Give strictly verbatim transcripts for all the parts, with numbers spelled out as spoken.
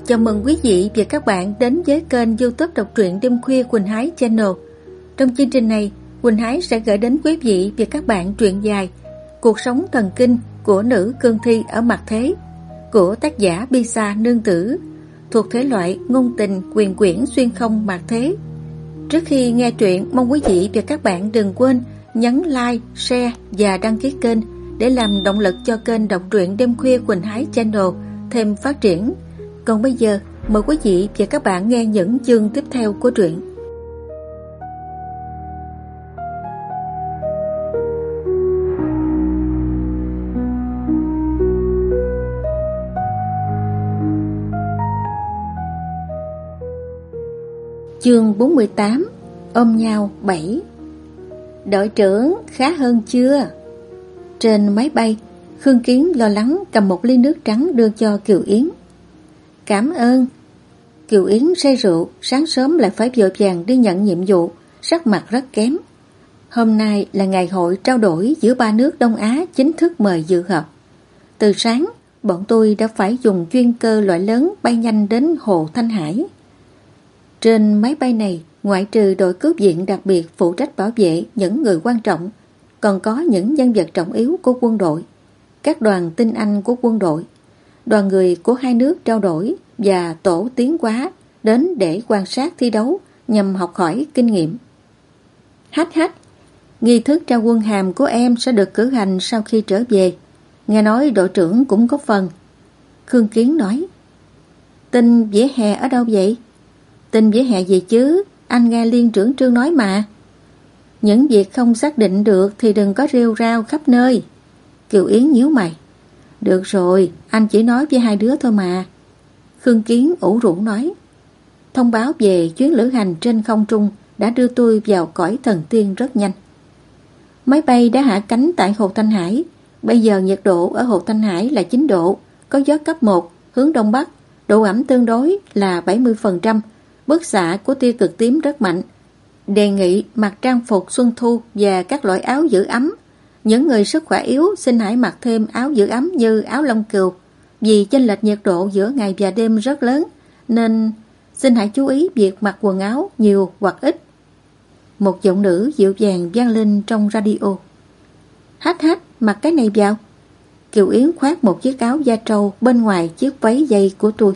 Chào mừng quý vị và các bạn đến với kênh YouTube đọc truyện đêm khuya Quỳnh Hái Channel. Trong chương trình này, Quỳnh Hái sẽ gửi đến quý vị và các bạn truyện dài Cuộc sống thần kinh của nữ cương thi ở mặt thế của tác giả Bisa Nương Tử, thuộc thể loại ngôn tình quyền quyển xuyên không mặt thế. Trước khi nghe truyện, mong quý vị và các bạn đừng quên nhấn like, share và đăng ký kênh để làm động lực cho kênh đọc truyện đêm khuya Quỳnh Hái Channel thêm phát triển. Còn bây giờ, mời quý vị và các bạn nghe những chương tiếp theo của truyện. Chương bốn mươi tám. Ôm nhau bảy. Đội trưởng, khá hơn chưa? Trên máy bay, Khương Kiến lo lắng cầm một ly nước trắng đưa cho Kiều Yến. Cảm ơn. Kiều Yến say rượu, sáng sớm lại phải vội vàng đi nhận nhiệm vụ, sắc mặt rất kém. Hôm nay là ngày hội trao đổi giữa ba nước Đông Á chính thức mời dự họp. Từ sáng, bọn tôi đã phải dùng chuyên cơ loại lớn bay nhanh đến Hồ Thanh Hải. Trên máy bay này, ngoại trừ đội cướp viện đặc biệt phụ trách bảo vệ những người quan trọng, còn có những nhân vật trọng yếu của quân đội, các đoàn tinh anh của quân đội, đoàn người của hai nước trao đổi và tổ tiến hóa đến để quan sát thi đấu nhằm học hỏi kinh nghiệm. Hách hách, nghi thức trao quân hàm của em sẽ được cử hành sau khi trở về. Nghe nói đội trưởng cũng có phần. Khương Kiến nói. Tin vỉa hè ở đâu vậy? Tin vỉa hè gì chứ? Anh nghe Liên trưởng Trương nói mà. Những việc không xác định được thì đừng có rêu rao khắp nơi. Kiều Yến nhíu mày. Được rồi, anh chỉ nói với hai đứa thôi mà. Khương Kiến ủ rũ nói. Thông báo về chuyến lữ hành trên không trung đã đưa tôi vào cõi thần tiên rất nhanh. Máy bay đã hạ cánh tại Hồ Thanh Hải. Bây giờ nhiệt độ ở Hồ Thanh Hải là chín độ, có gió cấp một, hướng đông bắc, độ ẩm tương đối là bảy mươi phần trăm, bức xạ của tia cực tím rất mạnh. Đề nghị mặc trang phục xuân thu và các loại áo giữ ấm. Những người sức khỏe yếu xin hãy mặc thêm áo giữ ấm như áo lông cừu. Vì chênh lệch nhiệt độ giữa ngày và đêm rất lớn, nên xin hãy chú ý việc mặc quần áo nhiều hoặc ít. Một giọng nữ dịu dàng vang lên trong radio. Hách hách, mặc cái này vào. Kiều Yến khoác một chiếc áo da trâu bên ngoài chiếc váy dây của tôi.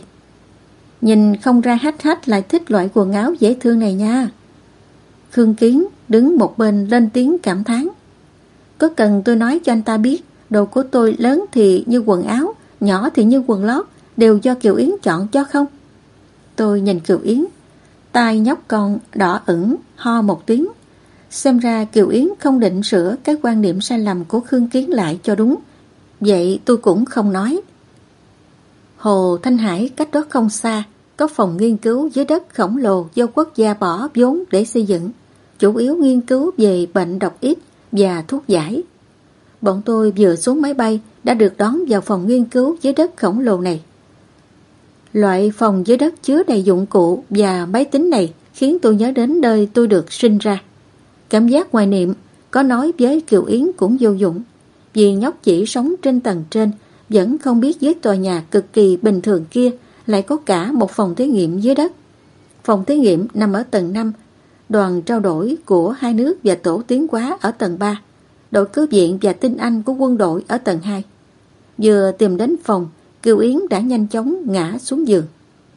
Nhìn không ra hách hách lại thích loại quần áo dễ thương này nha. Khương Kiến đứng một bên lên tiếng cảm thán. Có cần tôi nói cho anh ta biết đồ của tôi lớn thì như quần áo, nhỏ thì như quần lót, đều do Kiều Yến chọn cho không? Tôi nhìn Kiều Yến, tai nhóc con đỏ ửng, ho một tiếng. Xem ra Kiều Yến không định sửa cái quan niệm sai lầm của Khương Kiến lại cho đúng. Vậy tôi cũng không nói. Hồ Thanh Hải cách đó không xa, có phòng nghiên cứu dưới đất khổng lồ do quốc gia bỏ vốn để xây dựng, chủ yếu nghiên cứu về bệnh độc ít và thuốc giải. Bọn tôi vừa xuống máy bay đã được đón vào phòng nghiên cứu dưới đất khổng lồ này. Loại phòng dưới đất chứa đầy dụng cụ và máy tính này khiến tôi nhớ đến nơi tôi được sinh ra. Cảm giác hoài niệm có nói với Kiều Yến cũng vô dụng, vì nhóc chỉ sống trên tầng trên, vẫn không biết dưới tòa nhà cực kỳ bình thường kia lại có cả một phòng thí nghiệm dưới đất. Phòng thí nghiệm nằm ở tầng năm, đoàn trao đổi của hai nước và tổ tiến hóa ở tầng ba, đội cứu viện và tinh anh của quân đội ở tầng hai. Vừa tìm đến phòng, Kiều Yến đã nhanh chóng ngã xuống giường.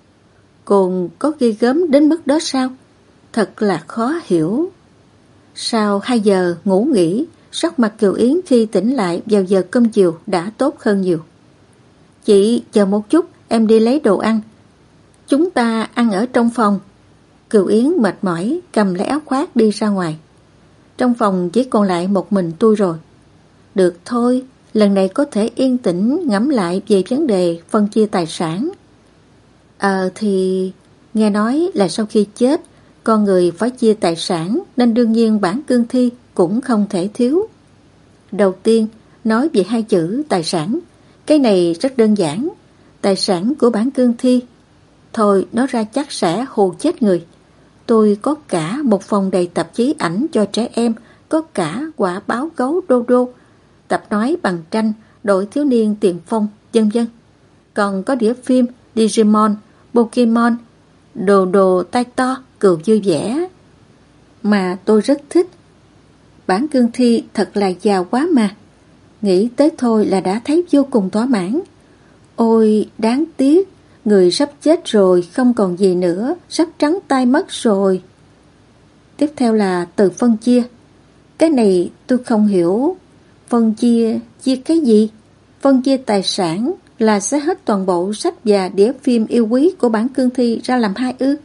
Còn có ghê gớm đến mức đó sao? Thật là khó hiểu. Sau hai giờ ngủ nghỉ, sắc mặt Kiều Yến khi tỉnh lại vào giờ cơm chiều đã tốt hơn nhiều. Chị chờ một chút, em đi lấy đồ ăn. Chúng ta ăn ở trong phòng. Kiều Yến mệt mỏi cầm lấy áo khoác đi ra ngoài. Trong phòng chỉ còn lại một mình tôi rồi. Được thôi, lần này có thể yên tĩnh ngẫm lại về vấn đề phân chia tài sản. Ờ thì nghe nói là sau khi chết, con người phải chia tài sản, nên đương nhiên bản cương thi cũng không thể thiếu. Đầu tiên, nói về hai chữ tài sản. Cái này rất đơn giản. Tài sản của bản cương thi. Thôi, nói ra chắc sẽ hù chết người. Tôi có cả một phòng đầy tạp chí ảnh cho trẻ em, có cả quả báo gấu đô đô, tập nói bằng tranh, đội thiếu niên tiền phong, vân vân. Còn có đĩa phim Digimon, Pokemon, đồ đồ tay to, cừu vui vẻ. Mà tôi rất thích. Bản cương thi thật là giàu quá mà. Nghĩ tới thôi là đã thấy vô cùng thỏa mãn. Ôi, đáng tiếc, người sắp chết rồi, không còn gì nữa, sắp trắng tay mất rồi. Tiếp theo là từ phân chia. Cái này tôi không hiểu. Phân chia, chia cái gì? Phân chia tài sản là sẽ hết toàn bộ sách và đĩa phim yêu quý của bản cương thi ra làm hai ư?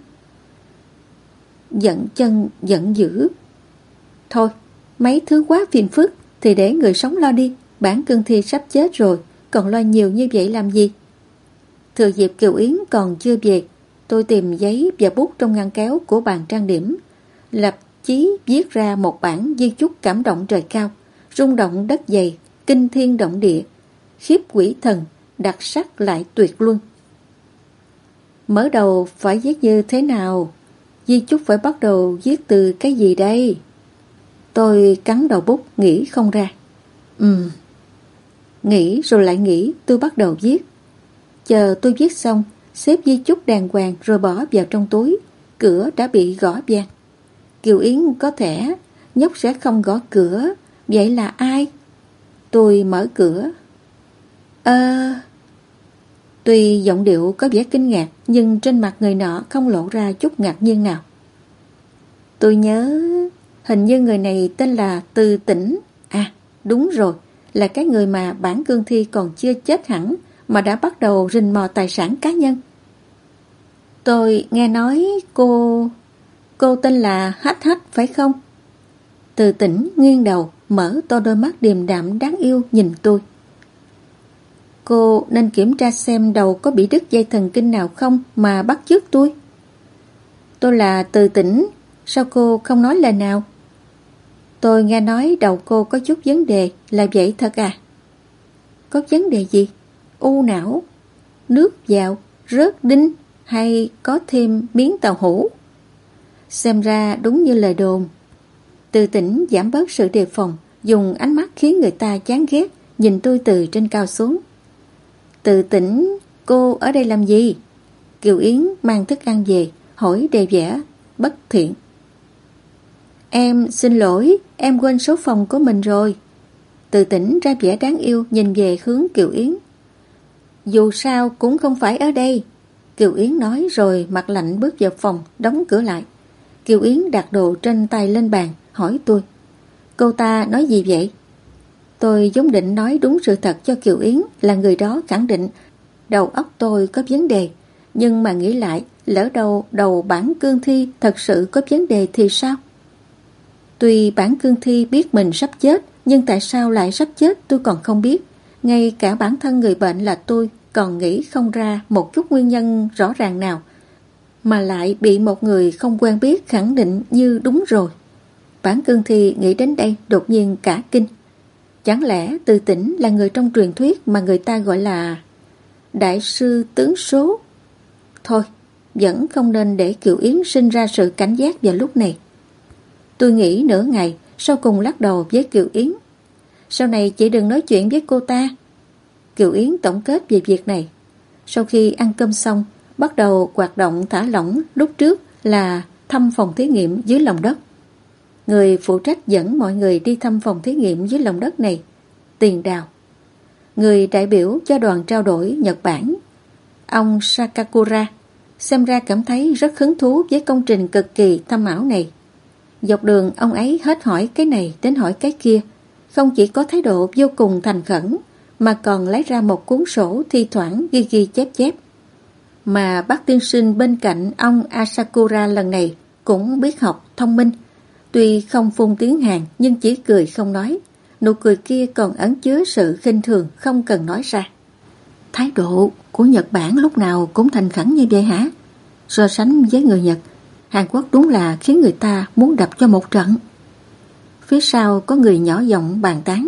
Giận chân, giận dữ. Thôi, mấy thứ quá phiền phức thì để người sống lo đi. Bản cương thi sắp chết rồi, còn lo nhiều như vậy làm gì? Thừa dịp Kiều Yến còn chưa về, tôi tìm giấy và bút trong ngăn kéo của bàn trang điểm, lập chí viết ra một bản di chúc cảm động trời cao, rung động đất dày, kinh thiên động địa, khiếp quỷ thần, đặc sắc lại tuyệt luân. Mở đầu phải viết như thế nào? Di chúc phải bắt đầu viết từ cái gì đây? Tôi cắn đầu bút nghĩ không ra. Ừm. Nghĩ rồi lại nghĩ, tôi bắt đầu viết. Chờ tôi viết xong, xếp di chúc đàng hoàng rồi bỏ vào trong túi. Cửa đã bị gõ vang. Kiều Yến có thể, nhóc sẽ không gõ cửa. Vậy là ai? Tôi mở cửa. Ơ... À... Tuy giọng điệu có vẻ kinh ngạc, nhưng trên mặt người nọ không lộ ra chút ngạc nhiên nào. Tôi nhớ, hình như người này tên là Từ Tĩnh. À, đúng rồi, là cái người mà bản cương thi còn chưa chết hẳn mà đã bắt đầu rình mò tài sản cá nhân. Tôi nghe nói cô... Cô tên là Hách Hách phải không? Từ Tĩnh nghiêng đầu, mở to đôi mắt điềm đạm đáng yêu nhìn tôi. Cô nên kiểm tra xem đầu có bị đứt dây thần kinh nào không mà bắt chước tôi. Tôi là Từ Tĩnh, sao cô không nói lời nào? Tôi nghe nói đầu cô có chút vấn đề, là vậy thật à? Có vấn đề gì? U não, nước vào, rớt đinh hay có thêm miếng tàu hũ? Xem ra đúng như lời đồn. Từ Tĩnh giảm bớt sự đề phòng, dùng ánh mắt khiến người ta chán ghét, nhìn tôi từ trên cao xuống. Từ Tĩnh, cô ở đây làm gì? Kiều Yến mang thức ăn về, hỏi đầy vẻ bất thiện. Em xin lỗi, em quên số phòng của mình rồi. Từ Tĩnh ra vẻ đáng yêu nhìn về hướng Kiều Yến. Dù sao cũng không phải ở đây. Kiều Yến nói rồi mặt lạnh bước vào phòng, đóng cửa lại. Kiều Yến đặt đồ trên tay lên bàn, hỏi tôi. Cô ta nói gì vậy? Tôi vốn định nói đúng sự thật cho Kiều Yến là người đó khẳng định đầu óc tôi có vấn đề. Nhưng mà nghĩ lại, lỡ đâu đầu bản cương thi thật sự có vấn đề thì sao? Tuy bản cương thi biết mình sắp chết, nhưng tại sao lại sắp chết tôi còn không biết. Ngay cả bản thân người bệnh là tôi còn nghĩ không ra một chút nguyên nhân rõ ràng nào, mà lại bị một người không quen biết khẳng định như đúng rồi. Bản cương thi nghĩ đến đây đột nhiên cả kinh. Chẳng lẽ Từ Tĩnh là người trong truyền thuyết mà người ta gọi là đại sư tướng số? Thôi, vẫn không nên để Kiều Yến sinh ra sự cảnh giác vào lúc này. Tôi nghĩ nửa ngày, sau cùng lắc đầu với Kiều Yến. Sau này chị đừng nói chuyện với cô ta. Kiều Yến tổng kết về việc này. Sau khi ăn cơm xong, bắt đầu hoạt động thả lỏng, lúc trước là thăm phòng thí nghiệm dưới lòng đất. Người phụ trách dẫn mọi người đi thăm phòng thí nghiệm dưới lòng đất này, Tiền Đào. Người đại biểu cho đoàn trao đổi Nhật Bản, ông Sakakura, xem ra cảm thấy rất hứng thú với công trình cực kỳ thâm ảo này. Dọc đường ông ấy hết hỏi cái này đến hỏi cái kia, không chỉ có thái độ vô cùng thành khẩn, mà còn lấy ra một cuốn sổ thi thoảng ghi ghi chép chép. Mà bác tiên sinh bên cạnh ông Asakura lần này cũng biết học, thông minh. Tuy không phun tiếng Hàn nhưng chỉ cười không nói. Nụ cười kia còn ẩn chứa sự khinh thường không cần nói ra. Thái độ của Nhật Bản lúc nào cũng thành khẩn như vậy hả? So sánh với người Nhật, Hàn Quốc đúng là khiến người ta muốn đập cho một trận. Phía sau có người nhỏ giọng bàn tán.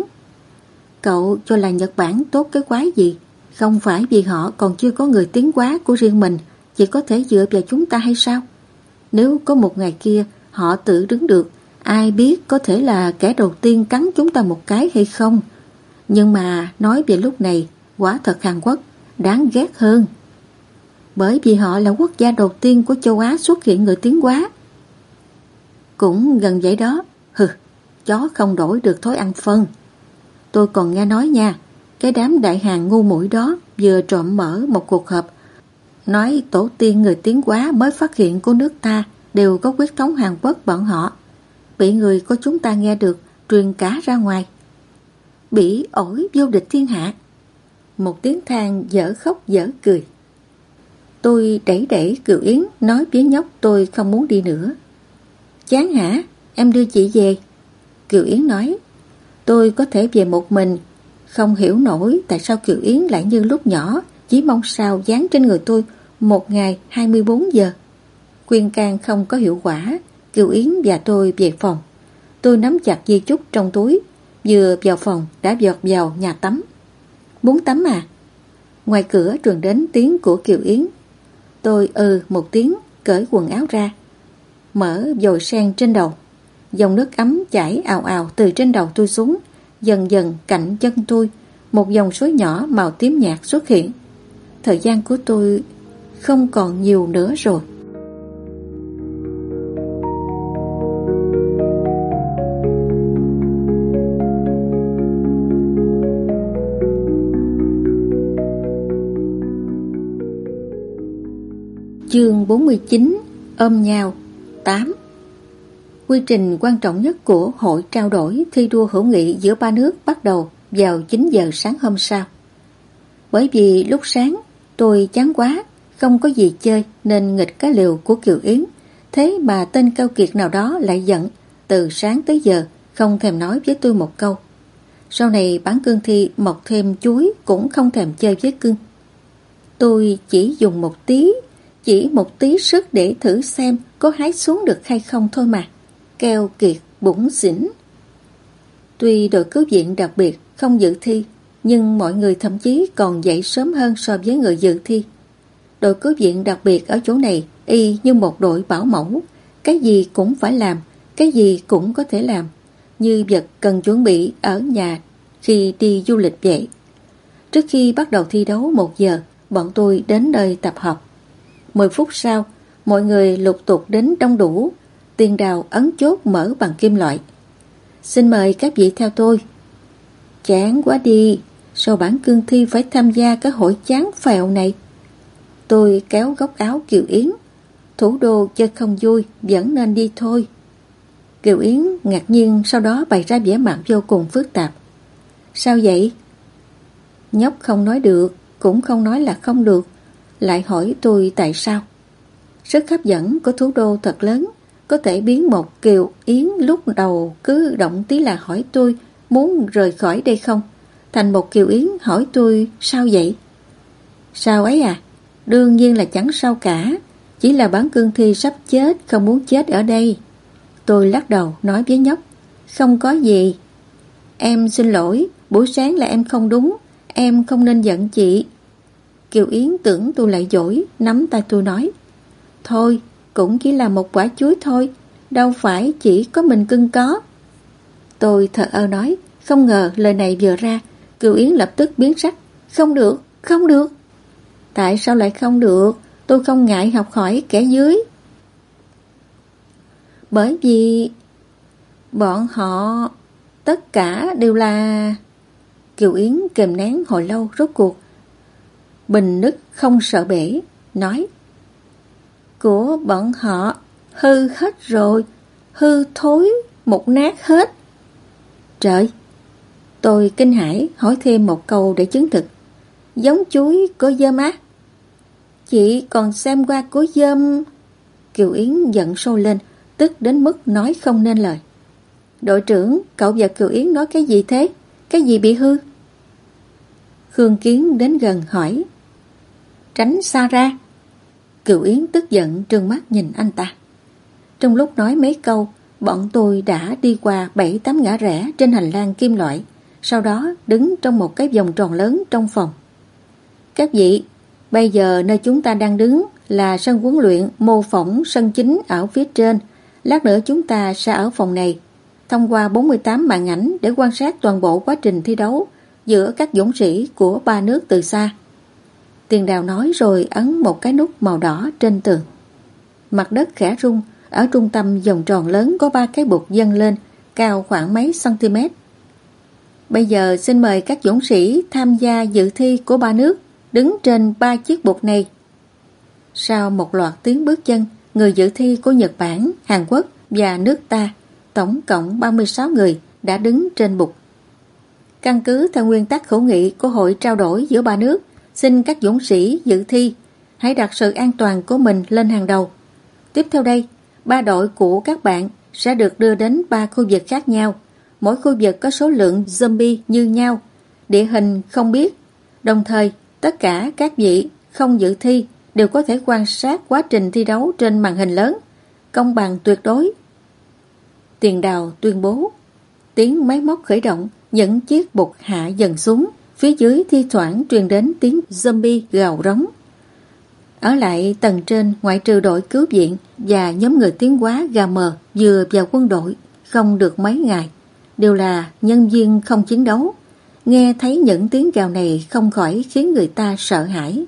Cậu cho là Nhật Bản tốt cái quái gì? Không phải vì họ còn chưa có người tiến hóa của riêng mình, chỉ có thể dựa vào chúng ta hay sao? Nếu có một ngày kia họ tự đứng được, ai biết có thể là kẻ đầu tiên cắn chúng ta một cái hay không? Nhưng mà nói về lúc này, quả thật Hàn Quốc đáng ghét hơn. bởi vì họ là quốc gia đầu tiên của châu Á xuất hiện người tiến hóa. Cũng gần vậy đó. Hừ, chó không đổi được thói ăn phân. Tôi còn nghe nói nha, cái đám đại hàng ngu muội đó vừa trộm mở một cuộc họp, nói tổ tiên người tiến hóa mới phát hiện của nước ta đều có huyết thống Hàn Quốc bọn họ. Bị người của chúng ta nghe được, truyền cả ra ngoài. Bỉ ổi vô địch thiên hạ. Một tiếng than dở khóc dở cười. Tôi đẩy đẩy Kiều Yến, nói với nhóc tôi không muốn đi nữa. Chán hả? Em đưa chị về. Kiều Yến nói. Tôi có thể về một mình. Không hiểu nổi tại sao Kiều Yến lại như lúc nhỏ, chỉ mong sao dán trên người tôi một ngày hai mươi bốn giờ. Khuyên can không có hiệu quả. Kiều Yến và tôi về phòng. Tôi nắm chặt di chúc trong túi. Vừa vào phòng đã vọt vào nhà tắm. Muốn tắm à? Ngoài cửa truyền đến tiếng của Kiều Yến. Tôi ừ một tiếng, cởi quần áo ra, mở vòi sen trên đầu. Dòng nước ấm chảy ào ào từ trên đầu tôi xuống. Dần dần cạnh chân tôi, một dòng suối nhỏ màu tím nhạt xuất hiện. Thời gian của tôi không còn nhiều nữa rồi. Chương bốn mươi chín. Ôm nhau. tám. Quy trình quan trọng nhất của hội trao đổi thi đua hữu nghị giữa ba nước bắt đầu vào chín giờ sáng hôm sau. Bởi vì lúc sáng tôi chán quá, không có gì chơi nên nghịch cái liều của Kiều Yến. Thế mà tên cao kiệt nào đó lại giận, từ sáng tới giờ không thèm nói với tôi một câu. Sau này bán cương thi mọc thêm chuối cũng không thèm chơi với cưng. Tôi chỉ dùng một tí, chỉ một tí sức để thử xem có hái xuống được hay không thôi mà. Keo kiệt bủn xỉn. Tuy đội cứu viện đặc biệt không dự thi, nhưng mọi người thậm chí còn dậy sớm hơn so với người dự thi. Đội cứu viện đặc biệt ở chỗ này y như một đội bảo mẫu, cái gì cũng phải làm, cái gì cũng có thể làm, như vật cần chuẩn bị ở nhà khi đi du lịch vậy. Trước khi bắt đầu thi đấu một giờ, bọn tôi đến nơi tập hợp. Mười phút sau, mọi người lục tục đến đông đủ. Tiền đào ấn chốt mở bằng kim loại. Xin mời các vị theo tôi. Chán quá đi, sao bản cương thi phải tham gia cái hội chán phèo này? Tôi kéo góc áo Kiều Yến. Thủ đô chơi không vui, vẫn nên đi thôi. Kiều Yến ngạc nhiên, sau đó bày ra vẻ mặt vô cùng phức tạp. Sao vậy? Nhóc không nói được, cũng không nói là không được, lại hỏi tôi tại sao. Sức hấp dẫn của thủ đô thật lớn, có thể biến một Kiều Yến lúc đầu cứ động tí là hỏi tôi muốn rời khỏi đây không, thành một Kiều Yến hỏi tôi sao vậy. Sao ấy à? Đương nhiên là chẳng sao cả, chỉ là bản cương thi sắp chết, không muốn chết ở đây. Tôi lắc đầu nói với nhóc. Không có gì. Em xin lỗi, buổi sáng là em không đúng, em không nên giận chị. Kiều Yến tưởng tôi lại dỗi, nắm tay tôi nói. Thôi, cũng chỉ là một quả chuối thôi, đâu phải chỉ có mình cưng có. Tôi thờ ơ nói, không ngờ lời này vừa ra, Kiều Yến lập tức biến sắc. Không được, không được. Tại sao lại không được? Tôi không ngại học hỏi kẻ dưới. Bởi vì bọn họ tất cả đều là... Kiều Yến kìm nén hồi lâu, rốt cuộc bình nứt không sợ bể, nói. Của bọn họ hư hết rồi, hư thối một nát hết. Trời! Tôi kinh hãi hỏi thêm một câu để chứng thực. Giống chuối của dơm á? Chị còn xem qua của dơm. Kiều Yến giận sôi lên, tức đến mức nói không nên lời. Đội trưởng, cậu và Kiều Yến nói cái gì thế? Cái gì bị hư? Khương Kiến đến gần hỏi. Tránh xa ra. Kiều Yến tức giận trừng mắt nhìn anh ta. Trong lúc nói mấy câu, bọn tôi đã đi qua bảy tám ngã rẽ trên hành lang kim loại, sau đó đứng trong một cái vòng tròn lớn trong phòng. Các vị, bây giờ nơi chúng ta đang đứng là sân huấn luyện mô phỏng sân chính ở phía trên. Lát nữa chúng ta sẽ ở phòng này, thông qua bốn mươi tám màn ảnh để quan sát toàn bộ quá trình thi đấu giữa các dũng sĩ của ba nước từ xa. Tiền Đào nói rồi ấn một cái nút màu đỏ trên tường. Mặt đất khẽ rung, ở trung tâm vòng tròn lớn có ba cái bục dâng lên, cao khoảng mấy cm. Bây giờ xin mời các dũng sĩ tham gia dự thi của ba nước đứng trên ba chiếc bục này. Sau một loạt tiếng bước chân, người dự thi của Nhật Bản, Hàn Quốc và nước ta, tổng cộng ba mươi sáu người đã đứng trên bục. Căn cứ theo nguyên tắc hữu nghị của hội trao đổi giữa ba nước, xin các dũng sĩ dự thi hãy đặt sự an toàn của mình lên hàng đầu. Tiếp theo đây, ba đội của các bạn sẽ được đưa đến ba khu vực khác nhau. Mỗi khu vực có số lượng zombie như nhau, địa hình không biết. Đồng thời, tất cả các vị không dự thi đều có thể quan sát quá trình thi đấu trên màn hình lớn. Công bằng tuyệt đối. Tiền Đào tuyên bố. Tiếng máy móc khởi động, những chiếc bục hạ dần xuống. Phía dưới thi thoảng truyền đến tiếng zombie gào rống. Ở lại tầng trên, ngoại trừ đội cứu viện và nhóm người tiến hóa gà mờ vừa vào quân đội không được mấy ngày, đều là nhân viên không chiến đấu. Nghe thấy những tiếng gào này không khỏi khiến người ta sợ hãi.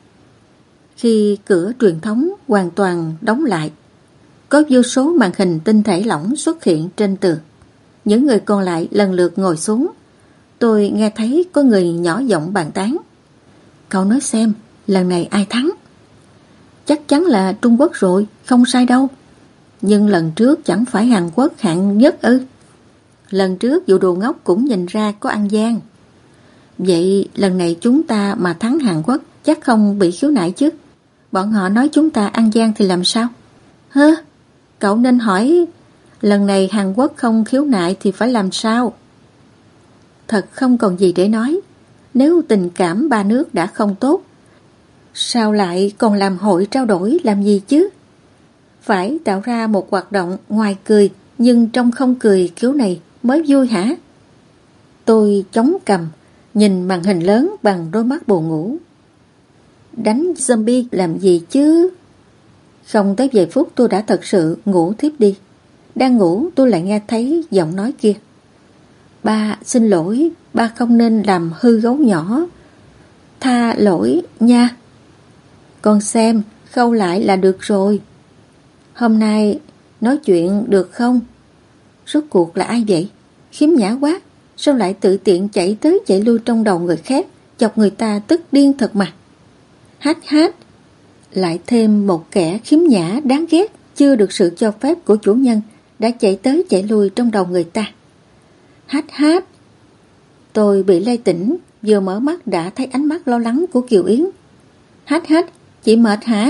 Khi cửa truyền thống hoàn toàn đóng lại, có vô số màn hình tinh thể lỏng xuất hiện trên tường. Những người còn lại lần lượt ngồi xuống. Tôi nghe thấy có người nhỏ giọng bàn tán. Cậu nói xem, lần này ai thắng? Chắc chắn là Trung Quốc rồi, không sai đâu. Nhưng lần trước chẳng phải Hàn Quốc hạng nhất ư? Lần trước vụ đồ ngốc cũng nhìn ra có ăn gian. Vậy lần này chúng ta mà thắng Hàn Quốc chắc không bị khiếu nại chứ? Bọn họ nói chúng ta ăn gian thì làm sao? Hơ, cậu nên hỏi lần này Hàn Quốc không khiếu nại thì phải làm sao? Thật không còn gì để nói. Nếu tình cảm ba nước đã không tốt, sao lại còn làm hội trao đổi làm gì chứ? Phải tạo ra một hoạt động ngoài cười nhưng trong không cười kiểu này mới vui hả? Tôi chống cằm, nhìn màn hình lớn bằng đôi mắt buồn ngủ. Đánh zombie làm gì chứ? Không tới vài phút tôi đã thật sự ngủ thiếp đi. Đang ngủ tôi lại nghe thấy giọng nói kia. Ba xin lỗi, ba không nên làm hư gấu nhỏ. Tha lỗi nha. Con xem, khâu lại là được rồi. Hôm nay nói chuyện được không? Rốt cuộc là ai vậy? Khiếm nhã quá. Sao lại tự tiện chạy tới chạy lui trong đầu người khác, chọc người ta tức điên thật mà. Hát hát. Lại thêm một kẻ khiếm nhã đáng ghét, chưa được sự cho phép của chủ nhân, đã chạy tới chạy lui trong đầu người ta. Hát hát. Tôi bị lay tỉnh, vừa mở mắt đã thấy ánh mắt lo lắng của Kiều Yến. Hát hát, chị mệt hả?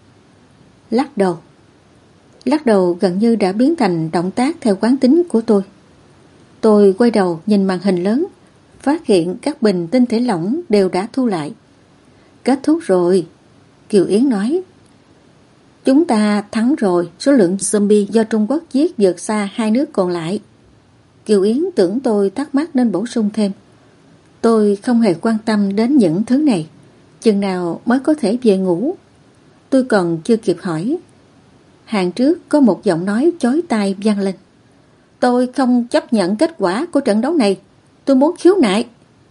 Lắc đầu. Lắc đầu gần như đã biến thành động tác theo quán tính của tôi. Tôi quay đầu nhìn màn hình lớn, phát hiện các bình tinh thể lỏng đều đã thu lại. Kết thúc rồi, Kiều Yến nói. Chúng ta thắng rồi, số lượng zombie do Trung Quốc giết vượt xa hai nước còn lại. Kiều Yến tưởng tôi thắc mắc nên bổ sung thêm. Tôi không hề quan tâm đến những thứ này. Chừng nào mới có thể về ngủ? Tôi còn chưa kịp hỏi. Hàng trước có một giọng nói chói tai vang lên. Tôi không chấp nhận kết quả của trận đấu này. Tôi muốn khiếu nại.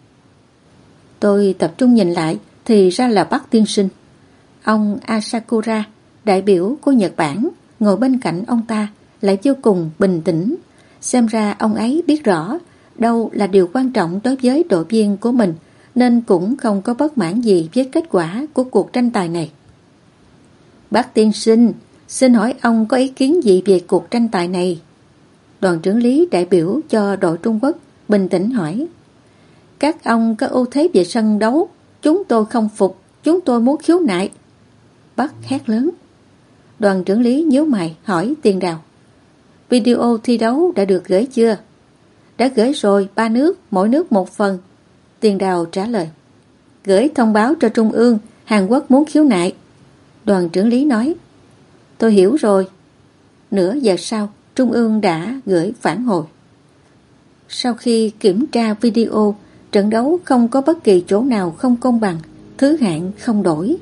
Tôi tập trung nhìn lại thì ra là Bắc tiên sinh. Ông Asakura, đại biểu của Nhật Bản, ngồi bên cạnh ông ta lại vô cùng bình tĩnh. Xem ra ông ấy biết rõ đâu là điều quan trọng đối với đội viên của mình, nên cũng không có bất mãn gì với kết quả của cuộc tranh tài này. Bác tiên sinh, xin hỏi ông có ý kiến gì về cuộc tranh tài này? Đoàn trưởng lý đại biểu cho đội Trung Quốc bình tĩnh hỏi. Các ông có ưu thế về sân đấu, chúng tôi không phục, chúng tôi muốn khiếu nại. Bác hét lớn. Đoàn trưởng lý nhíu mày hỏi Tiền Đào. Video thi đấu đã được gửi chưa? Đã gửi rồi, ba nước, mỗi nước một phần. Tiền Đào trả lời. Gửi thông báo cho Trung ương, Hàn Quốc muốn khiếu nại. Đoàn trưởng lý nói. Tôi hiểu rồi. Nửa giờ sau, Trung ương đã gửi phản hồi. Sau khi kiểm tra video, trận đấu không có bất kỳ chỗ nào không công bằng, thứ hạng không đổi.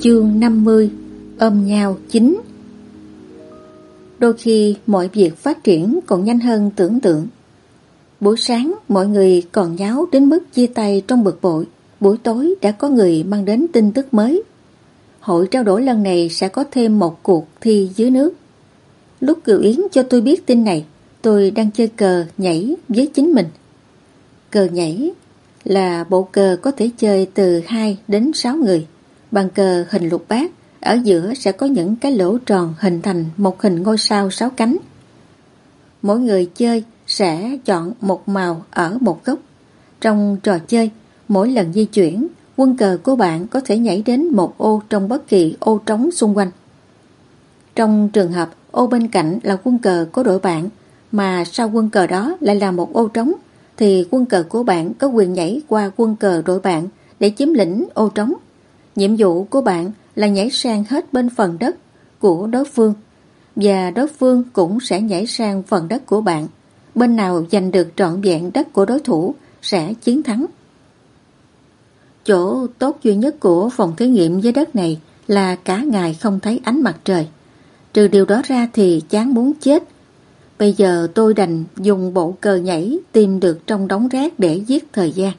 Chương năm mươi. Ôm nhau chín. Đôi khi mọi việc phát triển còn nhanh hơn tưởng tượng. Buổi sáng mọi người còn nháo đến mức chia tay trong bực bội. Buổi tối đã có người mang đến tin tức mới. Hội trao đổi lần này sẽ có thêm một cuộc thi dưới nước. Lúc Kiều Yến cho tôi biết tin này, tôi đang chơi cờ nhảy với chính mình. Cờ nhảy là bộ cờ có thể chơi từ hai đến sáu người. Bàn cờ hình lục bát, ở giữa sẽ có những cái lỗ tròn hình thành một hình ngôi sao sáu cánh. Mỗi người chơi sẽ chọn một màu ở một góc. Trong trò chơi, mỗi lần di chuyển, quân cờ của bạn có thể nhảy đến một ô trong bất kỳ ô trống xung quanh. Trong trường hợp ô bên cạnh là quân cờ của đội bạn, mà sau quân cờ đó lại là một ô trống, thì quân cờ của bạn có quyền nhảy qua quân cờ đội bạn để chiếm lĩnh ô trống. Nhiệm vụ của bạn là nhảy sang hết bên phần đất của đối phương, và đối phương cũng sẽ nhảy sang phần đất của bạn. Bên nào giành được trọn vẹn đất của đối thủ sẽ chiến thắng. Chỗ tốt duy nhất của phòng thí nghiệm với đất này là cả ngày không thấy ánh mặt trời. Trừ điều đó ra thì chán muốn chết. Bây giờ tôi đành dùng bộ cờ nhảy tìm được trong đống rác để giết thời gian.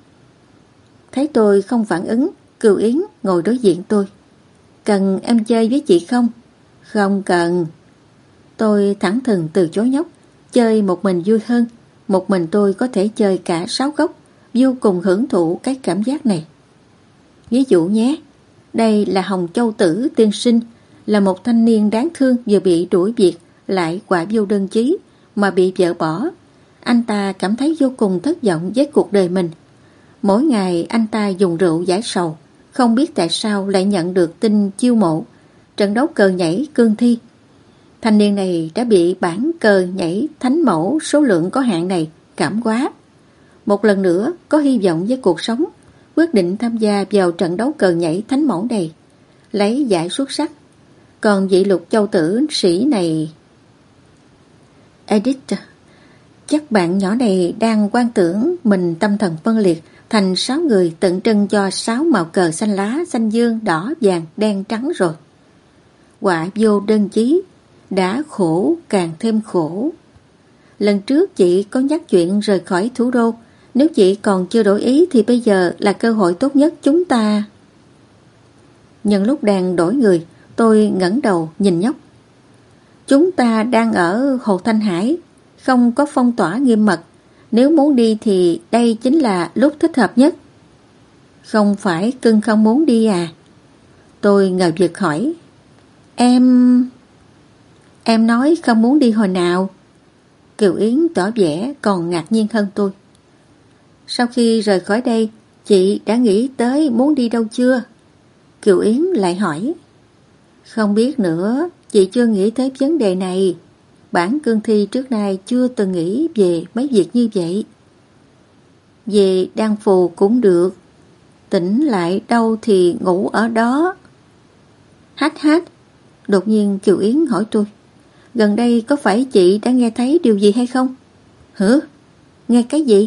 Thấy tôi không phản ứng, Kiều Yến ngồi đối diện tôi. Cần em chơi với chị không? Không cần. Tôi thẳng thừng từ chối nhóc. Chơi một mình vui hơn. Một mình tôi có thể chơi cả sáu góc, vô cùng hưởng thụ cái cảm giác này. Ví dụ nhé, đây là Hồng Châu Tử tiên sinh, là một thanh niên đáng thương vừa bị đuổi việc lại quả vô đơn chí mà bị vợ bỏ. Anh ta cảm thấy vô cùng thất vọng với cuộc đời mình. Mỗi ngày anh ta dùng rượu giải sầu, không biết tại sao lại nhận được tin chiêu mộ trận đấu cờ nhảy cương thi. Thanh niên này đã bị bản cờ nhảy thánh mẫu số lượng có hạn này cảm quá. Một lần nữa có hy vọng với cuộc sống, quyết định tham gia vào trận đấu cờ nhảy thánh mẫu này, lấy giải xuất sắc. Còn vị Lục Châu Tử sĩ này... Edith, chắc bạn nhỏ này đang quan tưởng mình tâm thần phân liệt thành sáu người tượng trưng cho sáu màu cờ xanh lá, xanh dương, đỏ, vàng, đen, trắng rồi. Quả vô đơn chí, đã khổ càng thêm khổ. Lần trước chị có nhắc chuyện rời khỏi thủ đô. Nếu chị còn chưa đổi ý thì bây giờ là cơ hội tốt nhất chúng ta. Nhân lúc đang đổi người, tôi ngẩng đầu nhìn nhóc. Chúng ta đang ở Hồ Thanh Hải, không có phong tỏa nghiêm mật. Nếu muốn đi thì đây chính là lúc thích hợp nhất. Không phải cưng không muốn đi à? Tôi ngờ vực hỏi. Em... Em nói không muốn đi hồi nào? Kiều Yến tỏ vẻ còn ngạc nhiên hơn tôi. Sau khi rời khỏi đây, chị đã nghĩ tới muốn đi đâu chưa? Kiều Yến lại hỏi. Không biết nữa, chị chưa nghĩ tới vấn đề này. Bản cương thi trước nay chưa từng nghĩ về mấy việc như vậy. Về Đan Phù cũng được. Tỉnh lại đâu thì ngủ ở đó. Hát hát. Đột nhiên Kiều Yến hỏi tôi. Gần đây có phải chị đã nghe thấy điều gì hay không? Hử? Nghe cái gì?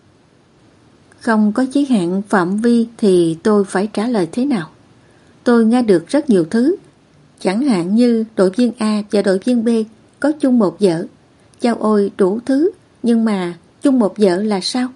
Không có giới hạn phạm vi thì tôi phải trả lời thế nào? Tôi nghe được rất nhiều thứ. Chẳng hạn như đội viên A và đội viên B có chung một vợ. Chao ôi đủ thứ. Nhưng mà chung một vợ là sao?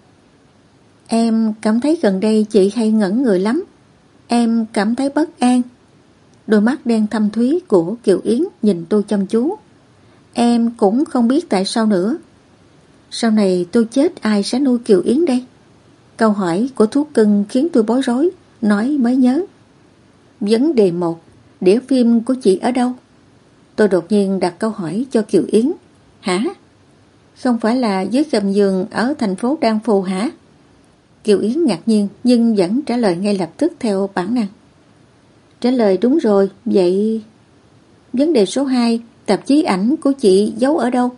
Em cảm thấy gần đây chị hay ngẩn người lắm. Em cảm thấy bất an. Đôi mắt đen thâm thúy của Kiều Yến nhìn tôi chăm chú. Em cũng không biết tại sao nữa. Sau này tôi chết ai sẽ nuôi Kiều Yến đây? Câu hỏi của thú cưng khiến tôi bối rối, nói mới nhớ. Vấn đề một, đĩa phim của chị ở đâu? Tôi đột nhiên đặt câu hỏi cho Kiều Yến. Hả? Không phải là dưới gầm giường ở thành phố Đan Phù hả? Kiều Yến ngạc nhiên nhưng vẫn trả lời ngay lập tức theo bản năng. Trả lời đúng rồi, vậy... Vấn đề số hai, tạp chí ảnh của chị giấu ở đâu?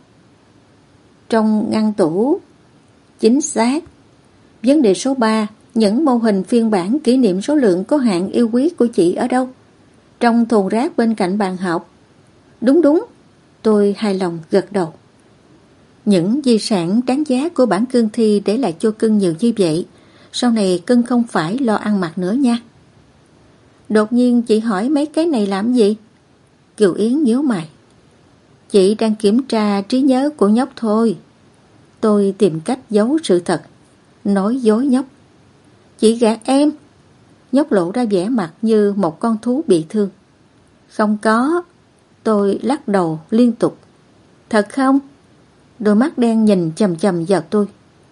Trong ngăn tủ. Chính xác. Vấn đề số ba, những mô hình phiên bản kỷ niệm số lượng có hạn yêu quý của chị ở đâu? Trong thùng rác bên cạnh bàn học. Đúng đúng, tôi hài lòng gật đầu. Những di sản đáng giá của bản cương thi để lại cho cưng nhiều như vậy. Sau này cưng không phải lo ăn mặc nữa nha. Đột nhiên chị hỏi mấy cái này làm gì? Kiều Yến nhíu mày. Chị đang kiểm tra trí nhớ của nhóc thôi. Tôi tìm cách giấu sự thật, nói dối nhóc. Chị gạt em. Nhóc lộ ra vẻ mặt như một con thú bị thương. Không có. Tôi lắc đầu liên tục. Thật không? Đôi mắt đen nhìn chằm chằm vào tôi.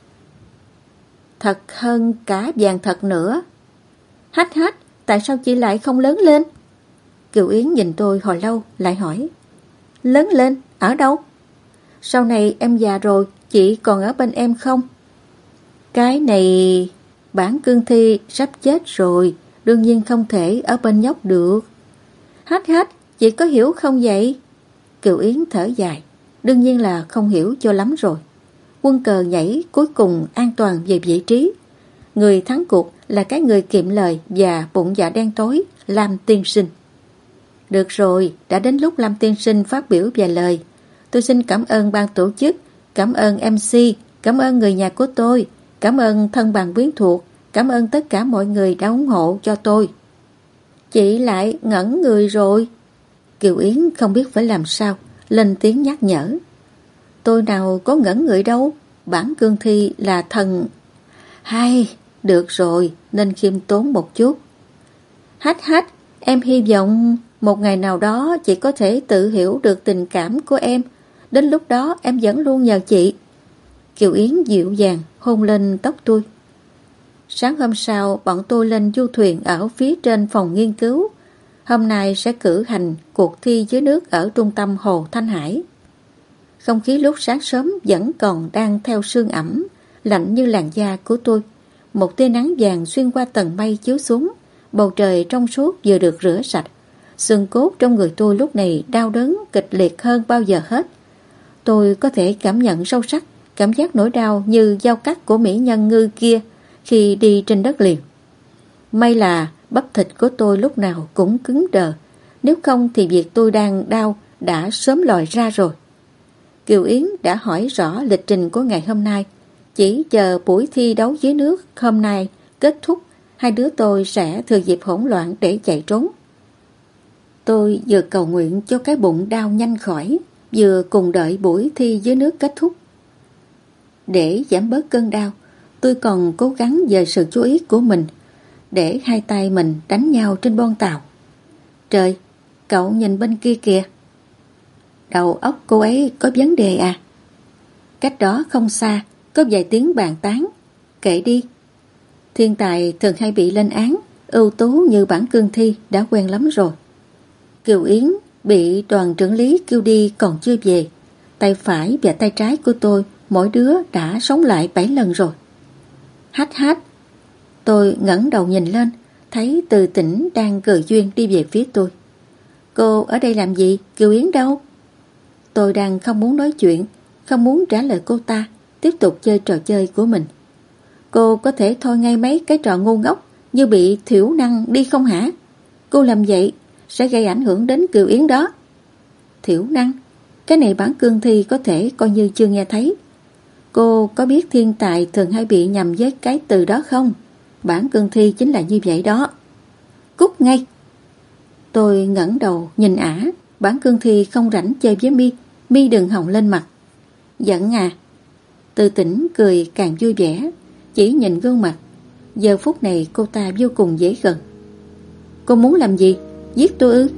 Thật hơn cả vàng thật nữa. Hách hách, tại sao chị lại không lớn lên? Kiều Yến nhìn tôi hồi lâu lại hỏi. Lớn lên? Ở đâu? Sau này em già rồi, chị còn ở bên em không? Cái này... Bản Cương Thi sắp chết rồi, đương nhiên không thể ở bên nhóc được. Hách hách, chị có hiểu không vậy? Kiều Yến thở dài. Đương nhiên là không hiểu cho lắm rồi. Quân cờ nhảy cuối cùng an toàn về vị trí. Người thắng cuộc là cái người kiệm lời và bụng dạ đen tối, Lam tiên sinh. Được rồi, đã đến lúc Lam tiên sinh phát biểu vài lời. Tôi xin cảm ơn ban tổ chức, cảm ơn em xê, cảm ơn người nhà của tôi, cảm ơn thân bằng quyến thuộc, cảm ơn tất cả mọi người đã ủng hộ cho tôi. Chị lại ngẩn người rồi. Kiều Yến không biết phải làm sao, lên tiếng nhắc nhở. Tôi nào có ngẩn người đâu, Bản Cương Thi là thần. Hay, được rồi, nên khiêm tốn một chút. Hách hách, em hy vọng một ngày nào đó chị có thể tự hiểu được tình cảm của em. Đến lúc đó em vẫn luôn nhờ chị. Kiều Yến dịu dàng hôn lên tóc tôi. Sáng hôm sau, bọn tôi lên du thuyền ở phía trên phòng nghiên cứu. Hôm nay sẽ cử hành cuộc thi dưới nước ở trung tâm Hồ Thanh Hải. Không khí lúc sáng sớm vẫn còn đang theo sương ẩm, lạnh như làn da của tôi. Một tia nắng vàng xuyên qua tầng mây chiếu xuống, bầu trời trong suốt vừa được rửa sạch. Xương cốt trong người tôi lúc này đau đớn kịch liệt hơn bao giờ hết. Tôi có thể cảm nhận sâu sắc cảm giác nỗi đau như dao cắt của mỹ nhân ngư kia khi đi trên đất liền. May là bắp thịt của tôi lúc nào cũng cứng đờ, nếu không thì việc tôi đang đau đã sớm lòi ra rồi. Kiều Yến đã hỏi rõ lịch trình của ngày hôm nay. Chỉ chờ buổi thi đấu dưới nước hôm nay kết thúc, hai đứa tôi sẽ thừa dịp hỗn loạn để chạy trốn. Tôi vừa cầu nguyện cho cái bụng đau nhanh khỏi, vừa cùng đợi buổi thi dưới nước kết thúc. Để giảm bớt cơn đau, tôi còn cố gắng dời sự chú ý của mình, để hai tay mình đánh nhau trên bon tàu. Trời, cậu nhìn bên kia kìa. Đầu óc cô ấy có vấn đề à? Cách đó không xa, có vài tiếng bàn tán. Kệ đi. Thiên tài thường hay bị lên án, ưu tú như Bản Cương Thi đã quen lắm rồi. Kiều Yến bị đoàn trưởng lý kêu đi còn chưa về. Tay phải và tay trái của tôi mỗi đứa đã sống lại bảy lần rồi. Hách hách. Tôi ngẩng đầu nhìn lên, thấy Từ Tĩnh đang cười duyên đi về phía tôi. Cô ở đây làm gì? Kiều Yến đâu? Tôi đang không muốn nói chuyện, không muốn trả lời cô ta, tiếp tục chơi trò chơi của mình. Cô có thể thôi ngay mấy cái trò ngu ngốc như bị thiểu năng đi không hả? Cô làm vậy sẽ gây ảnh hưởng đến Kiều Yến đó. Thiểu năng? Cái này Bản Cương Thi có thể coi như chưa nghe thấy. Cô có biết thiên tài thường hay bị nhầm với cái từ đó không? Bản Cương Thi chính là như vậy đó. Cút ngay. Tôi ngẩng đầu nhìn ả. Bản Cương Thi không rảnh chơi với mi. Mi đừng hòng lên mặt. Giận à? Từ Tĩnh cười càng vui vẻ, chỉ nhìn gương mặt. Giờ phút này cô ta vô cùng dễ gần. Cô muốn làm gì? Giết tôi ư?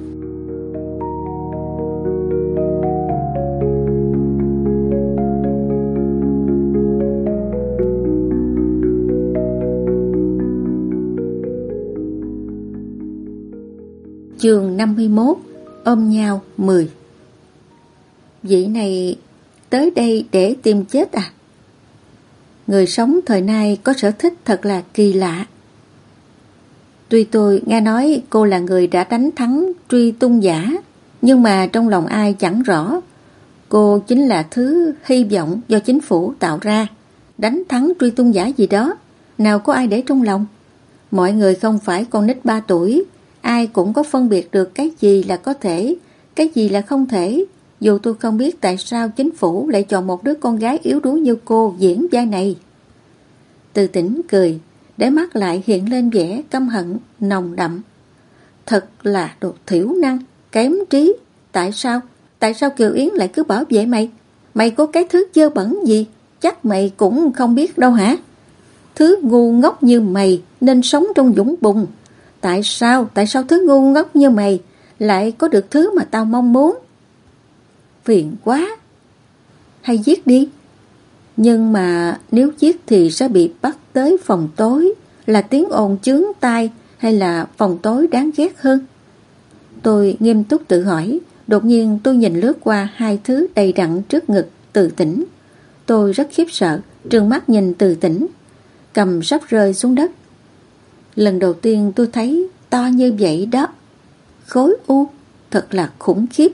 Chương năm mươi mốt. Ôm nhau mười. Vị này tới đây để tìm chết à? Người sống thời nay có sở thích thật là kỳ lạ. Tuy tôi nghe nói cô là người đã đánh thắng truy tung giả, nhưng mà trong lòng ai chẳng rõ. Cô chính là thứ hy vọng do chính phủ tạo ra. Đánh thắng truy tung giả gì đó, nào có ai để trong lòng. Mọi người không phải con nít ba tuổi, ai cũng có phân biệt được cái gì là có thể, cái gì là không thể. Dù tôi không biết tại sao chính phủ lại chọn một đứa con gái yếu đuối như cô diễn vai này. Từ Tĩnh cười, để mắt lại hiện lên vẻ căm hận nồng đậm. Thật là đồ thiểu năng, kém trí. Tại sao? Tại sao Kiều Yến lại cứ bảo vệ mày? Mày có cái thứ dơ bẩn gì? Chắc mày cũng không biết đâu hả? Thứ ngu ngốc như mày nên sống trong vũng bùn. Tại sao? Tại sao thứ ngu ngốc như mày lại có được thứ mà tao mong muốn? Phiền quá. Hay giết đi. Nhưng mà nếu giết thì sẽ bị bắt tới phòng tối, là tiếng ồn chướng tai hay là phòng tối đáng ghét hơn? Tôi nghiêm túc tự hỏi. Đột nhiên tôi nhìn lướt qua hai thứ đầy đặn trước ngực Từ Tĩnh. Tôi rất khiếp sợ, trừng mắt nhìn Từ Tĩnh, cầm sắp rơi xuống đất. Lần đầu tiên tôi thấy to như vậy đó. Khối u, thật là khủng khiếp.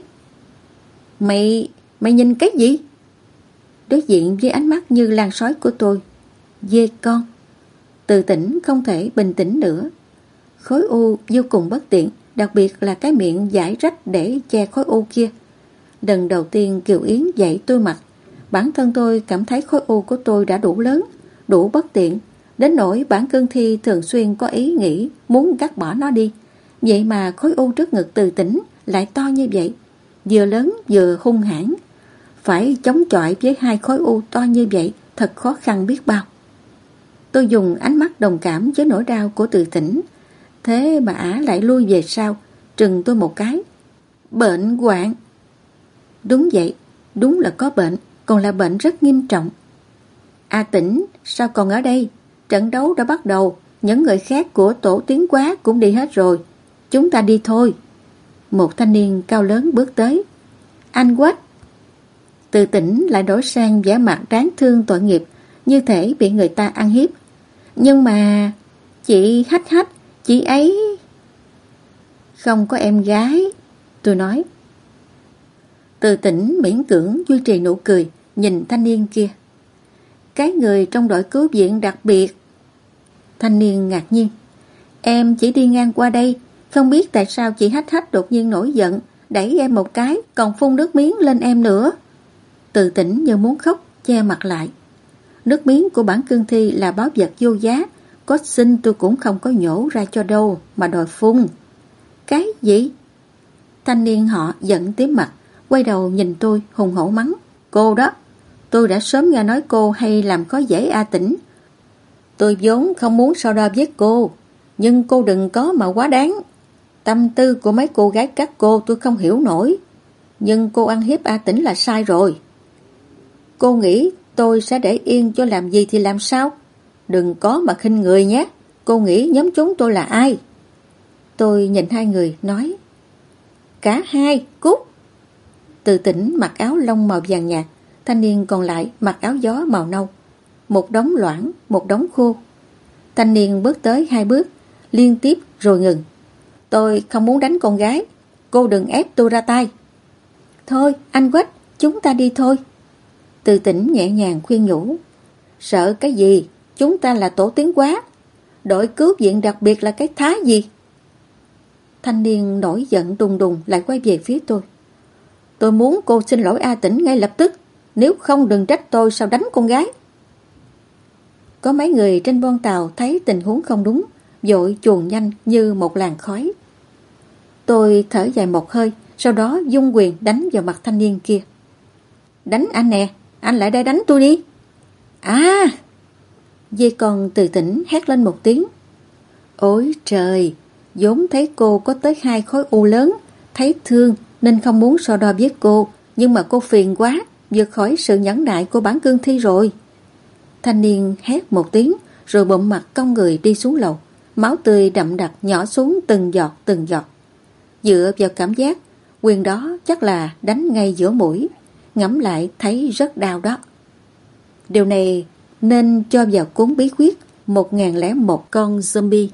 Mày, mày nhìn cái gì? Đối diện với ánh mắt như lan sói của tôi. Dê con. Từ Tĩnh không thể bình tĩnh nữa. Khối u vô cùng bất tiện, đặc biệt là cái miệng dãi rách để che khối u kia. Lần đầu tiên Kiều Yến dạy tôi mặc, bản thân tôi cảm thấy khối u của tôi đã đủ lớn, đủ bất tiện, đến nỗi bản cương thi thường xuyên có ý nghĩ muốn cắt bỏ nó đi. Vậy mà khối u trước ngực Từ Tĩnh lại to như vậy, vừa lớn vừa hung hãn. Phải chống chọi với hai khối u to như vậy thật khó khăn biết bao. Tôi dùng ánh mắt đồng cảm với nỗi đau của Từ Tĩnh. Thế mà ả lại lui về sau, trừng tôi một cái. Bệnh hoạn. Đúng vậy, đúng là có bệnh, còn là bệnh rất nghiêm trọng. A Tĩnh, sao còn ở đây? Trận đấu đã bắt đầu, những người khác của tổ tiến hóa cũng đi hết rồi. Chúng ta đi thôi. Một thanh niên cao lớn bước tới. Anh Quách. Từ Tĩnh lại đổi sang vẻ mặt đáng thương tội nghiệp, như thể bị người ta ăn hiếp. Nhưng mà... Chị Hách Hách, chị ấy... Không có em gái, tôi nói. Từ Tĩnh miễn cưỡng duy trì nụ cười, nhìn thanh niên kia. Cái người trong đội cứu viện đặc biệt. Thanh niên ngạc nhiên. Em chỉ đi ngang qua đây, không biết tại sao chị Hách Hách đột nhiên nổi giận, đẩy em một cái, còn phun nước miếng lên em nữa. Từ Tĩnh như muốn khóc, che mặt lại. Nước miếng của bản cương thi là báu vật vô giá, có xin tôi cũng không có nhổ ra cho đâu mà đòi phun. Cái gì? Thanh niên họ giận tím mặt, quay đầu nhìn tôi hùng hổ mắng. Cô đó, tôi đã sớm nghe nói cô hay làm khó dễ A Tĩnh. Tôi vốn không muốn so đo với cô, nhưng cô đừng có mà quá đáng. Tâm tư của mấy cô gái các cô tôi không hiểu nổi, nhưng cô ăn hiếp A Tĩnh là sai rồi. Cô nghĩ tôi sẽ để yên cho làm gì thì làm sao? Đừng có mà khinh người nhé. Cô nghĩ nhóm chúng tôi là ai? Tôi nhìn hai người nói. Cả hai, cút. Từ Tĩnh mặc áo lông màu vàng nhạt, thanh niên còn lại mặc áo gió màu nâu. Một đống loãng, một đống khô. Thanh niên bước tới hai bước, liên tiếp rồi ngừng. Tôi không muốn đánh con gái, cô đừng ép tôi ra tay. Thôi, anh Quách, chúng ta đi thôi. Từ Tĩnh nhẹ nhàng khuyên nhủ. Sợ cái gì? Chúng ta là tổ tiến hóa. Đội cứu viện đặc biệt là cái thá gì? Thanh niên nổi giận đùng đùng lại quay về phía tôi. Tôi muốn cô xin lỗi A Tĩnh ngay lập tức, nếu không đừng trách tôi sao đánh con gái. Có mấy người trên bon tàu thấy tình huống không đúng, vội chuồn nhanh như một làn khói. Tôi thở dài một hơi, sau đó vung quyền đánh vào mặt thanh niên kia. Đánh anh nè, anh lại đây đánh tôi đi. À! Dê con Từ Tĩnh hét lên một tiếng. Ôi trời, vốn thấy cô có tới hai khối u lớn, thấy thương nên không muốn so đo với cô, nhưng mà cô phiền quá, vượt khỏi sự nhẫn nại của bản cương thi rồi. Thanh niên hét một tiếng, rồi bụm mặt cong người đi xuống lầu, máu tươi đậm đặc nhỏ xuống từng giọt từng giọt. Dựa vào cảm giác, quyền đó chắc là đánh ngay giữa mũi, ngẫm lại thấy rất đau đó. Điều này nên cho vào cuốn bí quyết một nghìn lẻ một con zombie.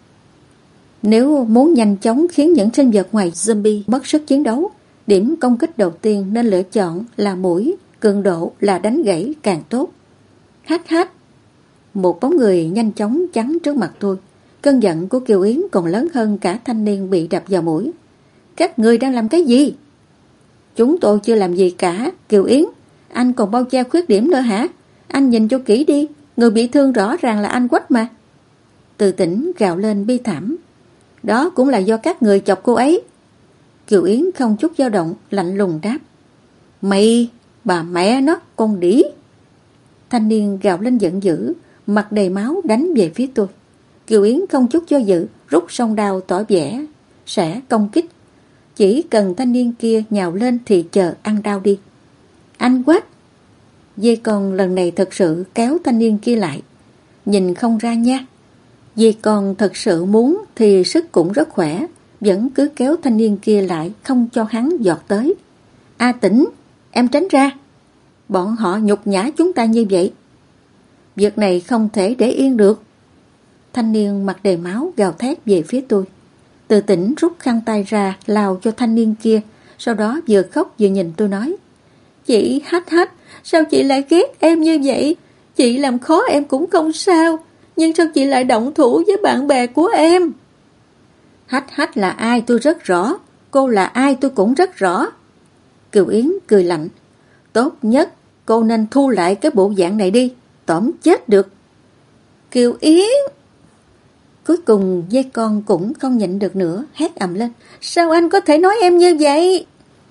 Nếu muốn nhanh chóng khiến những sinh vật ngoài zombie mất sức chiến đấu, điểm công kích đầu tiên nên lựa chọn là mũi, cường độ là đánh gãy càng tốt. Hát hát. Một bóng người nhanh chóng chắn trước mặt tôi. Cơn giận của Kiều Yến còn lớn hơn cả thanh niên bị đập vào mũi. Các người đang làm cái gì? Chúng tôi chưa làm gì cả, Kiều Yến. Anh còn bao che khuyết điểm nữa hả? Anh nhìn cho kỹ đi, người bị thương rõ ràng là anh Quách mà. Từ Tĩnh gào lên bi thảm. Đó cũng là do các người chọc cô ấy. Kiều Yến không chút dao động, lạnh lùng đáp. Mày, bà mẹ nó, con đĩ. Thanh niên gào lên giận dữ, mặt đầy máu đánh về phía tôi. Kiều Yến không chút do dự, rút song đao tỏ vẻ sẽ công kích. Chỉ cần thanh niên kia nhào lên thì chờ ăn đau đi. Anh Quách! Dê Con lần này thật sự kéo thanh niên kia lại. Nhìn không ra nha. Dê Con thật sự muốn thì sức cũng rất khỏe, vẫn cứ kéo thanh niên kia lại, không cho hắn giọt tới. A Tĩnh, em tránh ra. Bọn họ nhục nhã chúng ta như vậy. Việc này không thể để yên được. Thanh niên mặt đầy máu gào thét về phía tôi. Từ Tĩnh rút khăn tay ra lao cho thanh niên kia, sau đó vừa khóc vừa nhìn tôi nói. Chị Hách Hách, sao chị lại ghét em như vậy? Chị làm khó em cũng không sao, nhưng sao chị lại động thủ với bạn bè của em? Hách Hách là ai tôi rất rõ, cô là ai tôi cũng rất rõ. Kiều Yến cười lạnh. Tốt nhất cô nên thu lại cái bộ dạng này đi, tóm chết được. Kiều Yến! Cuối cùng Dê Con cũng không nhịn được nữa, hét ầm lên. Sao anh có thể nói em như vậy?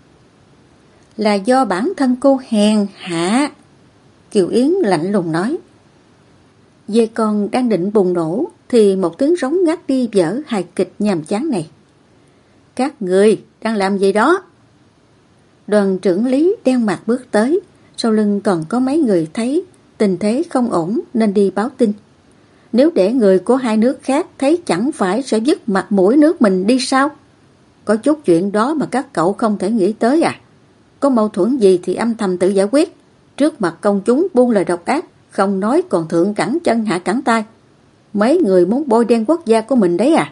Là do bản thân cô hèn hạ. Kiều Yến lạnh lùng nói. Dê Con đang định bùng nổ thì một tiếng rống ngắt đi vở hài kịch nhàm chán này. Các người đang làm gì đó? Đoàn trưởng lý đen mặt bước tới, sau lưng còn có mấy người thấy tình thế không ổn nên đi báo tin. Nếu để người của hai nước khác thấy chẳng phải sẽ dứt mặt mũi nước mình đi sao? Có chút chuyện đó mà các cậu không thể nghĩ tới à? Có mâu thuẫn gì thì âm thầm tự giải quyết. Trước mặt công chúng buông lời độc ác, không nói còn thượng cẳng chân hạ cẳng tay. Mấy người muốn bôi đen quốc gia của mình đấy à?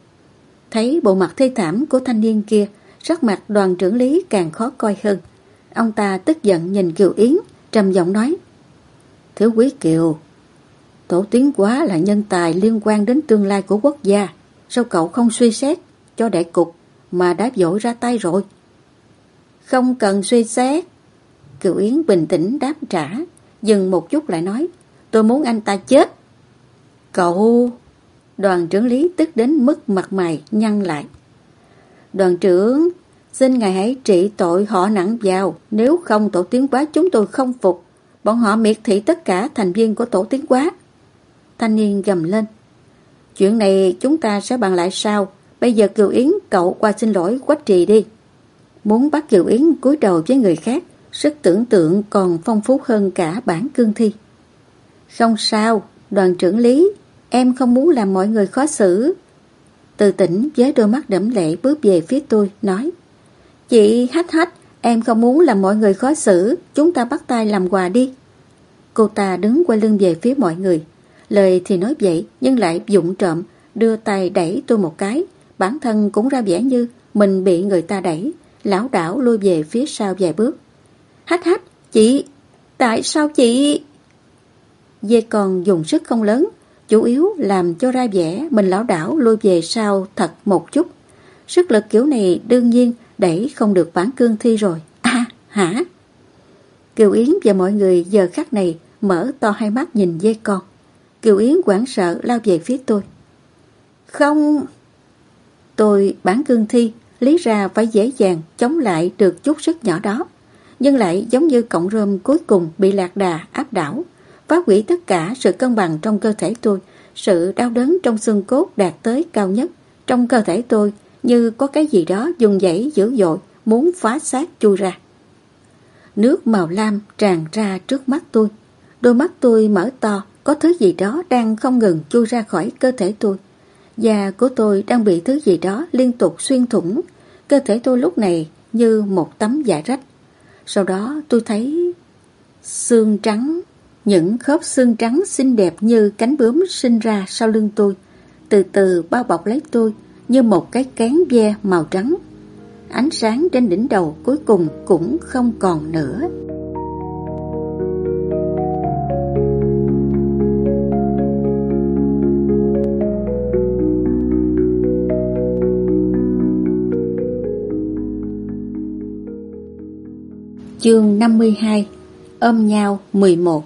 Thấy bộ mặt thê thảm của thanh niên kia, sắc mặt đoàn trưởng lý càng khó coi hơn. Ông ta tức giận nhìn Kiều Yến, trầm giọng nói. Thiếu quý Kiều, Tổ Tiến Hóa là nhân tài liên quan đến tương lai của quốc gia. Sao cậu không suy xét cho đại cục mà đã vội ra tay rồi? Không cần suy xét. Kiều Yến bình tĩnh đáp trả, dừng một chút lại nói. Tôi muốn anh ta chết. Cậu... Đoàn trưởng lý tức đến mức mặt mày nhăn lại. Đoàn trưởng, xin ngài hãy trị tội họ nặng vào. Nếu không Tổ Tiến Hóa chúng tôi không phục. Bọn họ miệt thị tất cả thành viên của Tổ Tiến Hóa. Thanh niên gầm lên. Chuyện này chúng ta sẽ bàn lại sau. Bây giờ Kiều Yến cậu qua xin lỗi Quách Trì đi. Muốn bắt Kiều Yến cúi đầu với người khác, sức tưởng tượng còn phong phú hơn cả bản cương thi. Không sao, đoàn trưởng lý, em không muốn làm mọi người khó xử. Từ Tĩnh với đôi mắt đẫm lệ bước về phía tôi, nói. Chị Hách Hách, em không muốn làm mọi người khó xử, chúng ta bắt tay làm quà đi. Cô ta đứng quay lưng về phía mọi người. Lời thì nói vậy, nhưng lại vụng trộm, đưa tay đẩy tôi một cái. Bản thân cũng ra vẻ như mình bị người ta đẩy, lảo đảo lui về phía sau vài bước. Hách Hách, chị, tại sao chị... Dê Con dùng sức không lớn, chủ yếu làm cho ra vẻ mình lảo đảo lui về sau thật một chút. Sức lực kiểu này đương nhiên đẩy không được bản cương thi rồi. À, hả? Kiều Yến và mọi người giờ khắc này mở to hai mắt nhìn Dê Con. Kiều Yến hoảng sợ lao về phía tôi. Không... Tôi bản cương thi, lý ra phải dễ dàng chống lại được chút sức nhỏ đó, nhưng lại giống như cọng rơm cuối cùng bị lạc đà áp đảo, phá hủy tất cả sự cân bằng trong cơ thể tôi. Sự đau đớn trong xương cốt đạt tới cao nhất. Trong cơ thể tôi như có cái gì đó dùng dãy dữ dội, muốn phá xác chui ra. Nước màu lam tràn ra trước mắt tôi. Đôi mắt tôi mở to, có thứ gì đó đang không ngừng chui ra khỏi cơ thể tôi. Da của tôi đang bị thứ gì đó liên tục xuyên thủng. Cơ thể tôi lúc này như một tấm vải rách. Sau đó tôi thấy xương trắng, những khớp xương trắng xinh đẹp như cánh bướm sinh ra sau lưng tôi, từ từ bao bọc lấy tôi như một cái kén ve màu trắng. Ánh sáng trên đỉnh đầu cuối cùng cũng không còn nữa. Chương năm mươi hai. Ôm nhau mười một.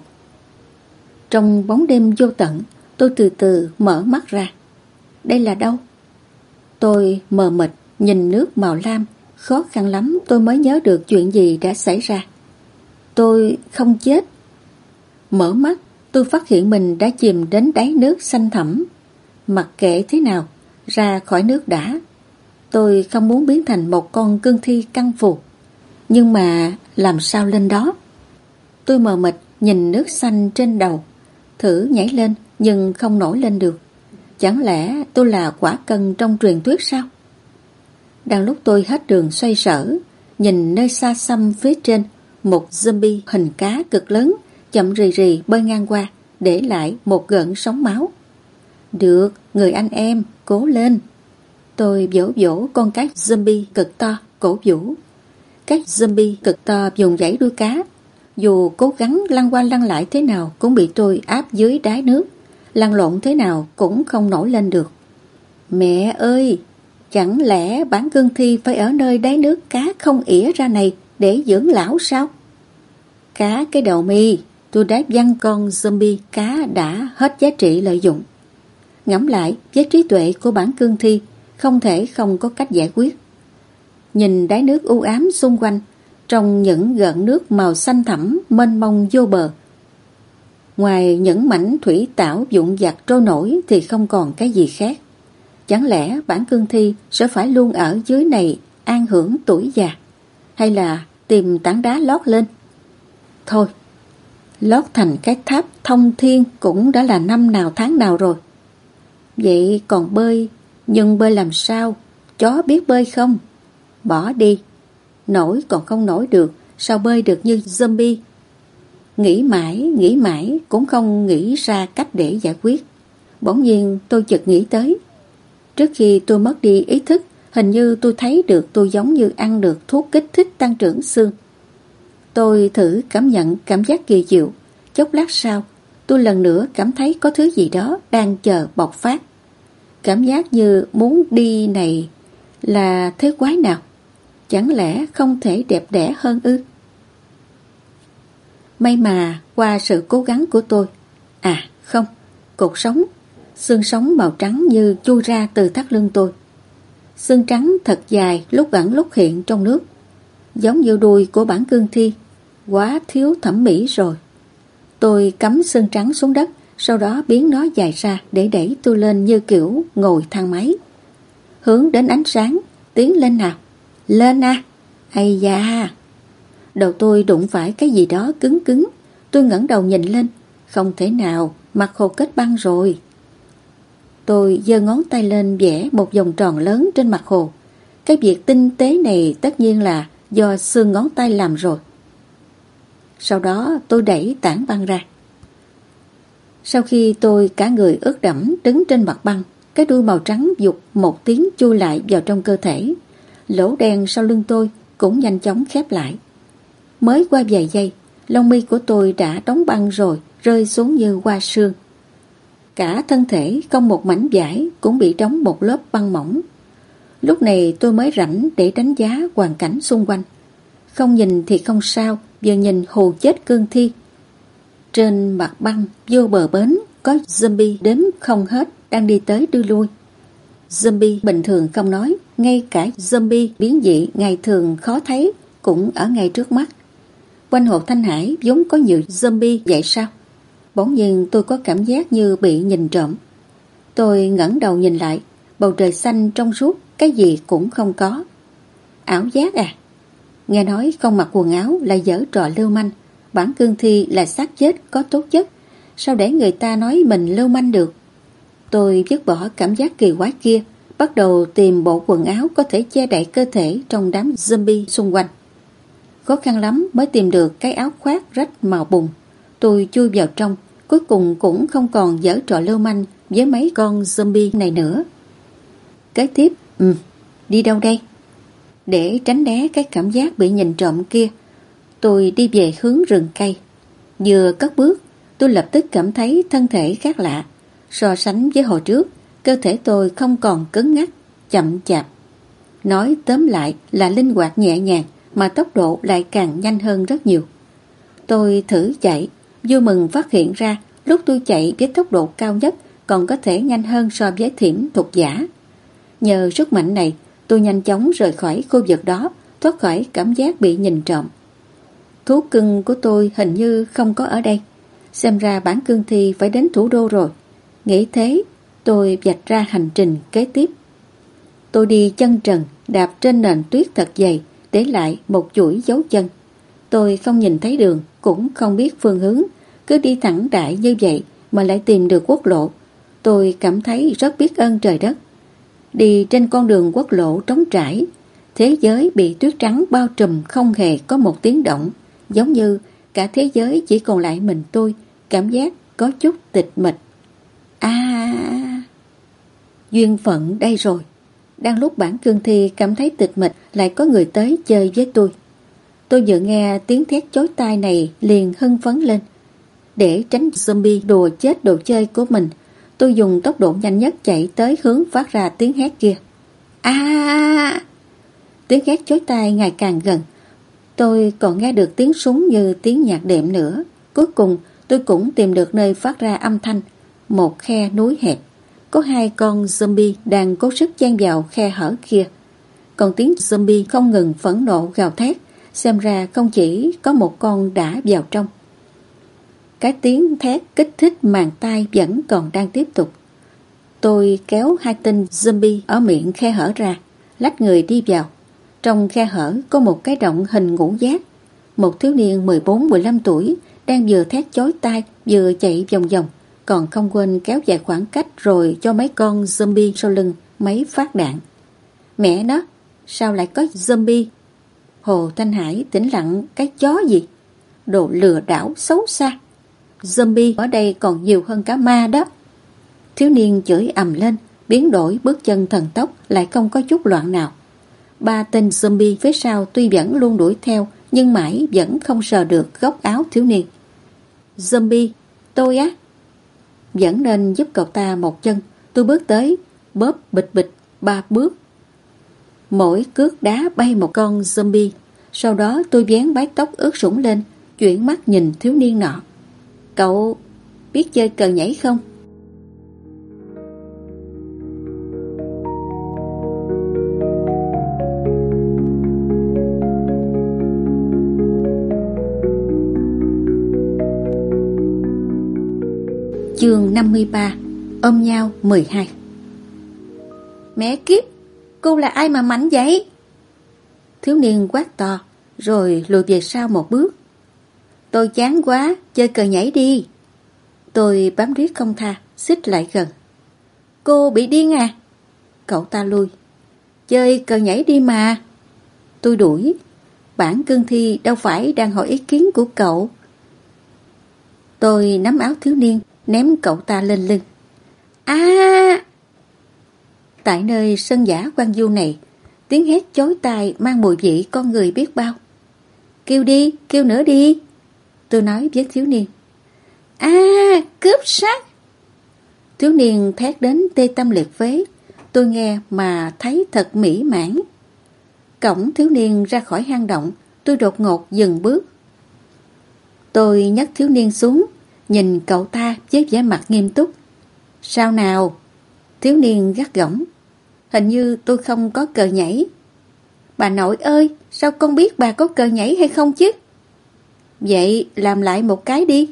Trong bóng đêm vô tận, tôi từ từ mở mắt ra. Đây là đâu? Tôi mờ mịt nhìn nước màu lam, khó khăn lắm tôi mới nhớ được chuyện gì đã xảy ra. Tôi không chết. Mở mắt, tôi phát hiện mình đã chìm đến đáy nước xanh thẳm. Mặc kệ thế nào, ra khỏi nước đã. Tôi không muốn biến thành một con cương thi căng phù. Nhưng mà làm sao lên đó? Tôi mờ mịt nhìn nước xanh trên đầu, thử nhảy lên nhưng không nổi lên được. Chẳng lẽ tôi là quả cân trong truyền thuyết sao? Đang lúc tôi hết đường xoay sở, nhìn nơi xa xăm phía trên, một zombie hình cá cực lớn chậm rì rì bơi ngang qua, để lại một gợn sóng máu. Được, người anh em, cố lên. Tôi vỗ vỗ con cá zombie cực to, cổ vũ. Các zombie cực to dùng dãy đuôi cá, dù cố gắng lăn qua lăn lại thế nào cũng bị tôi áp dưới đáy nước, lăn lộn thế nào cũng không nổi lên được. Mẹ ơi, chẳng lẽ bản cương thi phải ở nơi đáy nước cá không ỉa ra này để dưỡng lão sao? Cá cái đầu mi, tôi đã văng con zombie cá đã hết giá trị lợi dụng. Ngẫm lại, với trí tuệ của bản cương thi, không thể không có cách giải quyết. Nhìn đáy nước u ám xung quanh, trong những gợn nước màu xanh thẳm mênh mông vô bờ. Ngoài những mảnh thủy tảo vụn vặt trôi nổi thì không còn cái gì khác. Chẳng lẽ bản cương thi sẽ phải luôn ở dưới này an hưởng tuổi già, hay là tìm tảng đá lót lên? Thôi, lót thành cái tháp thông thiên cũng đã là năm nào tháng nào rồi. Vậy còn bơi, nhưng bơi làm sao? Chó biết bơi không? Bỏ đi. Nổi còn không nổi được, sao bơi được như zombie? Nghĩ mãi, nghĩ mãi cũng không nghĩ ra cách để giải quyết. Bỗng nhiên tôi chợt nghĩ tới. Trước khi tôi mất đi ý thức, hình như tôi thấy được tôi giống như ăn được thuốc kích thích tăng trưởng xương. Tôi thử cảm nhận cảm giác kỳ diệu. Chốc lát sau, tôi lần nữa cảm thấy có thứ gì đó đang chờ bộc phát. Cảm giác như muốn đi này là thế quái nào? Chẳng lẽ không thể đẹp đẽ hơn ư? May mà qua sự cố gắng của tôi. À không, cột sống, xương sống màu trắng như chui ra từ thắt lưng tôi. Xương trắng thật dài, lúc ẩn lúc hiện trong nước, giống như đuôi của bản cương thi. Quá thiếu thẩm mỹ rồi. Tôi cắm xương trắng xuống đất, sau đó biến nó dài ra để đẩy tôi lên như kiểu ngồi thang máy. Hướng đến ánh sáng, tiến lên nào. Lên à. Ây da. Đầu tôi đụng phải cái gì đó cứng cứng. Tôi ngẩng đầu nhìn lên. Không thể nào, mặt hồ kết băng rồi. Tôi giơ ngón tay lên vẽ một vòng tròn lớn trên mặt hồ. Cái việc tinh tế này tất nhiên là do xương ngón tay làm rồi. Sau đó tôi đẩy tảng băng ra. Sau khi tôi cả người ướt đẫm đứng trên mặt băng, cái đuôi màu trắng giục một tiếng chui lại vào trong cơ thể. Lỗ đen sau lưng tôi cũng nhanh chóng khép lại. Mới qua vài giây, lông mi của tôi đã đóng băng rồi, rơi xuống như hoa sương. Cả thân thể không một mảnh vải cũng bị đóng một lớp băng mỏng. Lúc này tôi mới rảnh để đánh giá hoàn cảnh xung quanh. Không nhìn thì không sao, vừa nhìn hù chết cương thi. Trên mặt băng vô bờ bến có zombie đếm không hết đang đi tới đi lui. Zombie bình thường không nói, ngay cả zombie biến dị ngày thường khó thấy cũng ở ngay trước mắt. Quanh hồ Thanh Hải vốn có nhiều zombie vậy sao? Bỗng nhiên tôi có cảm giác như bị nhìn trộm. Tôi ngẩng đầu nhìn lại, bầu trời xanh trong suốt, cái gì cũng không có. Ảo giác à? Nghe nói không mặc quần áo là giở trò lưu manh, bản cương thi là xác chết có tố chất, sao để người ta nói mình lưu manh được? Tôi vứt bỏ cảm giác kỳ quái kia, bắt đầu tìm bộ quần áo có thể che đậy cơ thể trong đám zombie xung quanh. Khó khăn lắm mới tìm được cái áo khoác rách màu bùn. Tôi chui vào trong, cuối cùng cũng không còn giở trò lưu manh với mấy con zombie này nữa. Kế tiếp, ừ, đi đâu đây? Để tránh né cái cảm giác bị nhìn trộm kia, tôi đi về hướng rừng cây. Vừa cất bước, tôi lập tức cảm thấy thân thể khác lạ. So sánh với hồi trước, cơ thể tôi không còn cứng ngắc, chậm chạp. Nói tóm lại là linh hoạt nhẹ nhàng, mà tốc độ lại càng nhanh hơn rất nhiều. Tôi thử chạy, vui mừng phát hiện ra lúc tôi chạy với tốc độ cao nhất còn có thể nhanh hơn so với Thiểm Thục Giả. Nhờ sức mạnh này, tôi nhanh chóng rời khỏi khu vực đó, thoát khỏi cảm giác bị nhìn trộm. Thú cưng của tôi hình như không có ở đây. Xem ra bản cương thi phải đến thủ đô rồi. Nghĩ thế, tôi vạch ra hành trình kế tiếp. Tôi đi chân trần, đạp trên nền tuyết thật dày, để lại một chuỗi dấu chân. Tôi không nhìn thấy đường, cũng không biết phương hướng, cứ đi thẳng đại như vậy mà lại tìm được quốc lộ. Tôi cảm thấy rất biết ơn trời đất. Đi trên con đường quốc lộ trống trải, thế giới bị tuyết trắng bao trùm, không hề có một tiếng động, giống như cả thế giới chỉ còn lại mình tôi, cảm giác có chút tịch mịch. À, duyên phận đây rồi. Đang lúc bản cương thi cảm thấy tịch mịch, lại có người tới chơi với tôi. Tôi vừa nghe tiếng thét chói tai này liền hưng phấn lên. Để tránh zombie đùa chết đồ chơi của mình, tôi dùng tốc độ nhanh nhất chạy tới hướng phát ra tiếng hét kia. À! Tiếng hét chói tai ngày càng gần. Tôi còn nghe được tiếng súng như tiếng nhạc đệm nữa. Cuối cùng tôi cũng tìm được nơi phát ra âm thanh. Một khe núi hẹp. Có hai con zombie đang cố sức chen vào khe hở kia. Còn tiếng zombie không ngừng phẫn nộ gào thét. Xem ra không chỉ có một con đã vào trong. Cái tiếng thét kích thích màng tai vẫn còn đang tiếp tục. Tôi kéo hai tên zombie ở miệng khe hở ra, lách người đi vào. Trong khe hở có một cái động hình ngũ giác. Một thiếu niên mười bốn mười lăm tuổi đang vừa thét chói tai vừa chạy vòng vòng, còn không quên kéo dài khoảng cách rồi cho mấy con zombie sau lưng mấy phát đạn. Mẹ nó, sao lại có zombie? Hồ Thanh Hải tĩnh lặng, cái chó gì? Đồ lừa đảo xấu xa. Zombie ở đây còn nhiều hơn cả ma đó. Thiếu niên chửi ầm lên, biến đổi bước chân thần tốc, lại không có chút loạn nào. Ba tên zombie phía sau tuy vẫn luôn đuổi theo, nhưng mãi vẫn không sờ được góc áo thiếu niên. Zombie, tôi á? Vẫn nên giúp cậu ta một chân. Tôi bước tới, bóp bịch bịch ba bước. Mỗi cước đá bay một con zombie. Sau đó tôi vén mái tóc ướt sũng lên, chuyển mắt nhìn thiếu niên nọ. Cậu biết chơi cờ nhảy không? Chương năm mươi ba. Ôm nhau mười hai. Mẹ kiếp, cô là ai mà mạnh vậy? Thiếu niên quát to, rồi lùi về sau một bước. Tôi chán quá, chơi cờ nhảy đi. Tôi bám riết không tha, xích lại gần. Cô bị điên à? Cậu ta lui. Chơi cờ nhảy đi mà. Tôi đuổi. Bản cương thi đâu phải đang hỏi ý kiến của cậu. Tôi nắm áo thiếu niên, ném cậu ta lên lưng. À! Tại nơi sân giả Quang Du này, tiếng hét chói tai mang mùi vị con người biết bao. Kêu đi, kêu nữa đi. Tôi nói với thiếu niên. À, cướp sắc. Thiếu niên thét đến tê tâm liệt phế. Tôi nghe mà thấy thật mỹ mãn. Cổng thiếu niên ra khỏi hang động, tôi đột ngột dừng bước. Tôi nhấc thiếu niên xuống, nhìn cậu ta với vẻ mặt nghiêm túc. Sao nào? Thiếu niên gắt gỏng. Hình như tôi không có cờ nhảy. Bà nội ơi, sao con biết bà có cờ nhảy hay không chứ? Vậy làm lại một cái đi.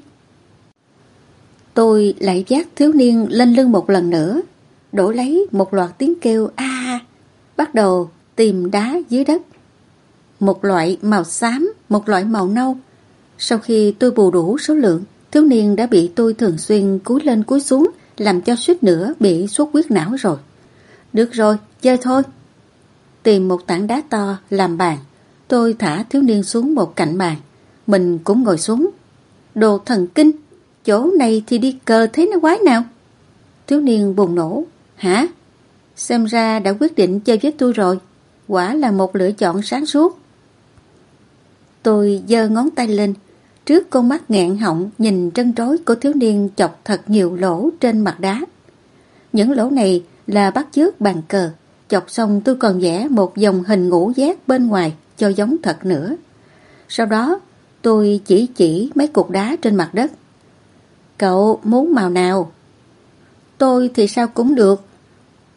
Tôi lại vác thiếu niên lên lưng một lần nữa, đổ lấy một loạt tiếng kêu a, à, bắt đầu tìm đá dưới đất. Một loại màu xám, một loại màu nâu. Sau khi tôi bù đủ số lượng, thiếu niên đã bị tôi thường xuyên cúi lên cúi xuống, làm cho suýt nữa bị xuất huyết não rồi. Được rồi, chơi thôi. Tìm một tảng đá to làm bàn, tôi thả thiếu niên xuống một cạnh bàn. Mình cũng ngồi xuống. Đồ thần kinh, chỗ này thì đi cờ thế nó quái nào? Thiếu niên bùng nổ. Hả? Xem ra đã quyết định chơi với tôi rồi. Quả là một lựa chọn sáng suốt. Tôi giơ ngón tay lên, trước con mắt nghẹn họng nhìn trân trối của thiếu niên chọc thật nhiều lỗ trên mặt đá. Những lỗ này là bắt chước bàn cờ. Chọc xong tôi còn vẽ một dòng hình ngũ giác bên ngoài cho giống thật nữa. Sau đó tôi chỉ chỉ mấy cục đá trên mặt đất. Cậu muốn màu nào? Tôi thì sao cũng được.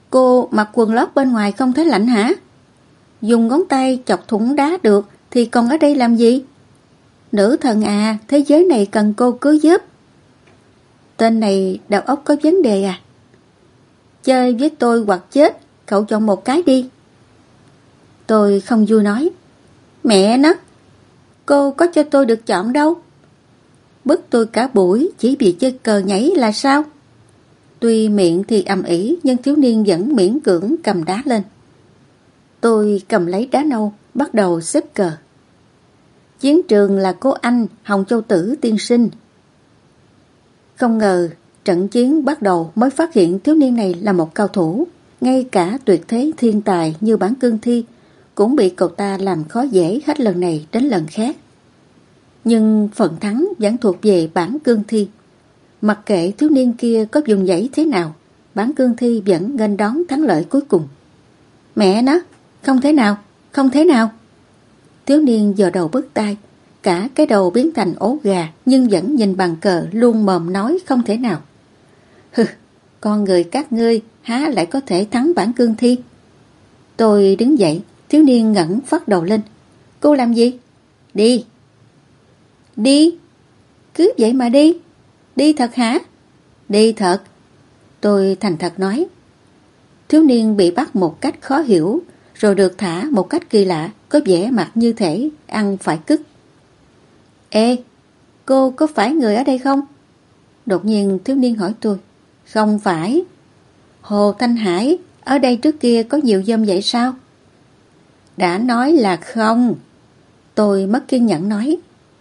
Cô mặc quần lót bên ngoài không thấy lạnh hả? Dùng ngón tay chọc thủng đá được thì còn ở đây làm gì? Nữ thần à, thế giới này cần cô cứu giúp. Tên này đầu óc có vấn đề à? Chơi với tôi hoặc chết, cậu chọn một cái đi. Tôi không vui nói. Mẹ nó, cô có cho tôi được chọn đâu. Bức tôi cả buổi chỉ vì chơi cờ nhảy là sao? Tuy miệng thì ầm ĩ nhưng thiếu niên vẫn miễn cưỡng cầm đá lên. Tôi cầm lấy đá nâu, bắt đầu xếp cờ. Chiến trường là cô anh Hồng Châu Tử tiên sinh. Không ngờ trận chiến bắt đầu mới phát hiện thiếu niên này là một cao thủ. Ngay cả tuyệt thế thiên tài như Bản Cương Thi cũng bị cậu ta làm khó dễ hết lần này đến lần khác. Nhưng phần thắng vẫn thuộc về Bản Cương Thi. Mặc kệ thiếu niên kia có dùng dãy thế nào, Bản Cương Thi vẫn nghênh đón thắng lợi cuối cùng. Mẹ nó, không thể nào, không thể nào. Thiếu niên giờ đầu bứt tai, cả cái đầu biến thành ố gà nhưng vẫn nhìn bàn cờ luôn mồm nói không thể nào. Hừ, con người các ngươi há lại có thể thắng Bản Cương Thi. Tôi đứng dậy, thiếu niên ngẩng phát đầu lên. Cô làm gì? Đi. Đi? Cứ vậy mà đi. Đi thật hả? Đi thật. Tôi thành thật nói. Thiếu niên bị bắt một cách khó hiểu, rồi được thả một cách kỳ lạ, có vẻ mặt như thể ăn phải cứt. Ê, cô có phải người ở đây không? Đột nhiên thiếu niên hỏi tôi. Không phải. Hồ Thanh Hải, ở đây trước kia có nhiều dâm vậy sao? Đã nói là không. Tôi mất kiên nhẫn nói.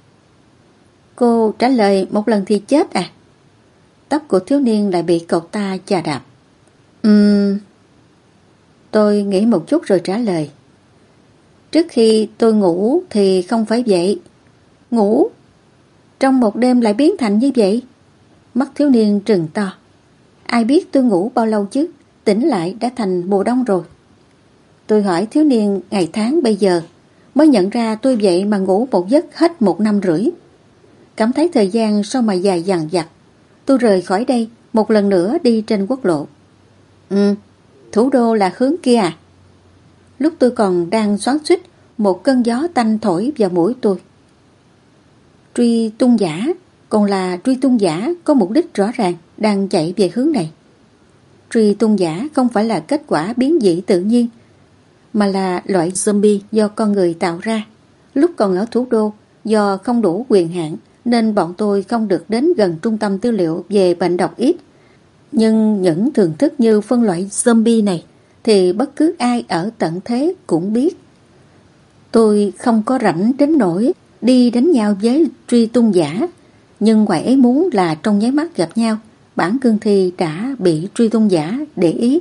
Cô trả lời một lần thì chết à? Tóc của thiếu niên lại bị cậu ta chà đạp. Ừm... Tôi nghĩ một chút rồi trả lời. Trước khi tôi ngủ thì không phải vậy. Ngủ? Trong một đêm lại biến thành như vậy? Mắt thiếu niên trừng to. Ai biết tôi ngủ bao lâu chứ? Tỉnh lại đã thành mùa đông rồi. Tôi hỏi thiếu niên ngày tháng bây giờ, mới nhận ra tôi vậy mà ngủ một giấc hết một năm rưỡi. Cảm thấy thời gian sao mà dài dằng dặc. Tôi rời khỏi đây, một lần nữa đi trên quốc lộ. Ừ, thủ đô là hướng kia à? Lúc tôi còn đang xoắn xuýt, một cơn gió tanh thổi vào mũi tôi. Truy tung giả, còn là truy tung giả có mục đích rõ ràng, đang chạy về hướng này. Truy tung giả không phải là kết quả biến dị tự nhiên, mà là loại zombie do con người tạo ra. Lúc còn ở thủ đô, do không đủ quyền hạn, nên bọn tôi không được đến gần trung tâm tư liệu về bệnh độc ít. Nhưng những thường thức như phân loại zombie này thì bất cứ ai ở tận thế cũng biết. Tôi không có rảnh đến nỗi đi đánh nhau với truy tung giả, nhưng ngoài ý muốn là trong nháy mắt gặp nhau, Bản Cương Thi đã bị truy tung giả để ý.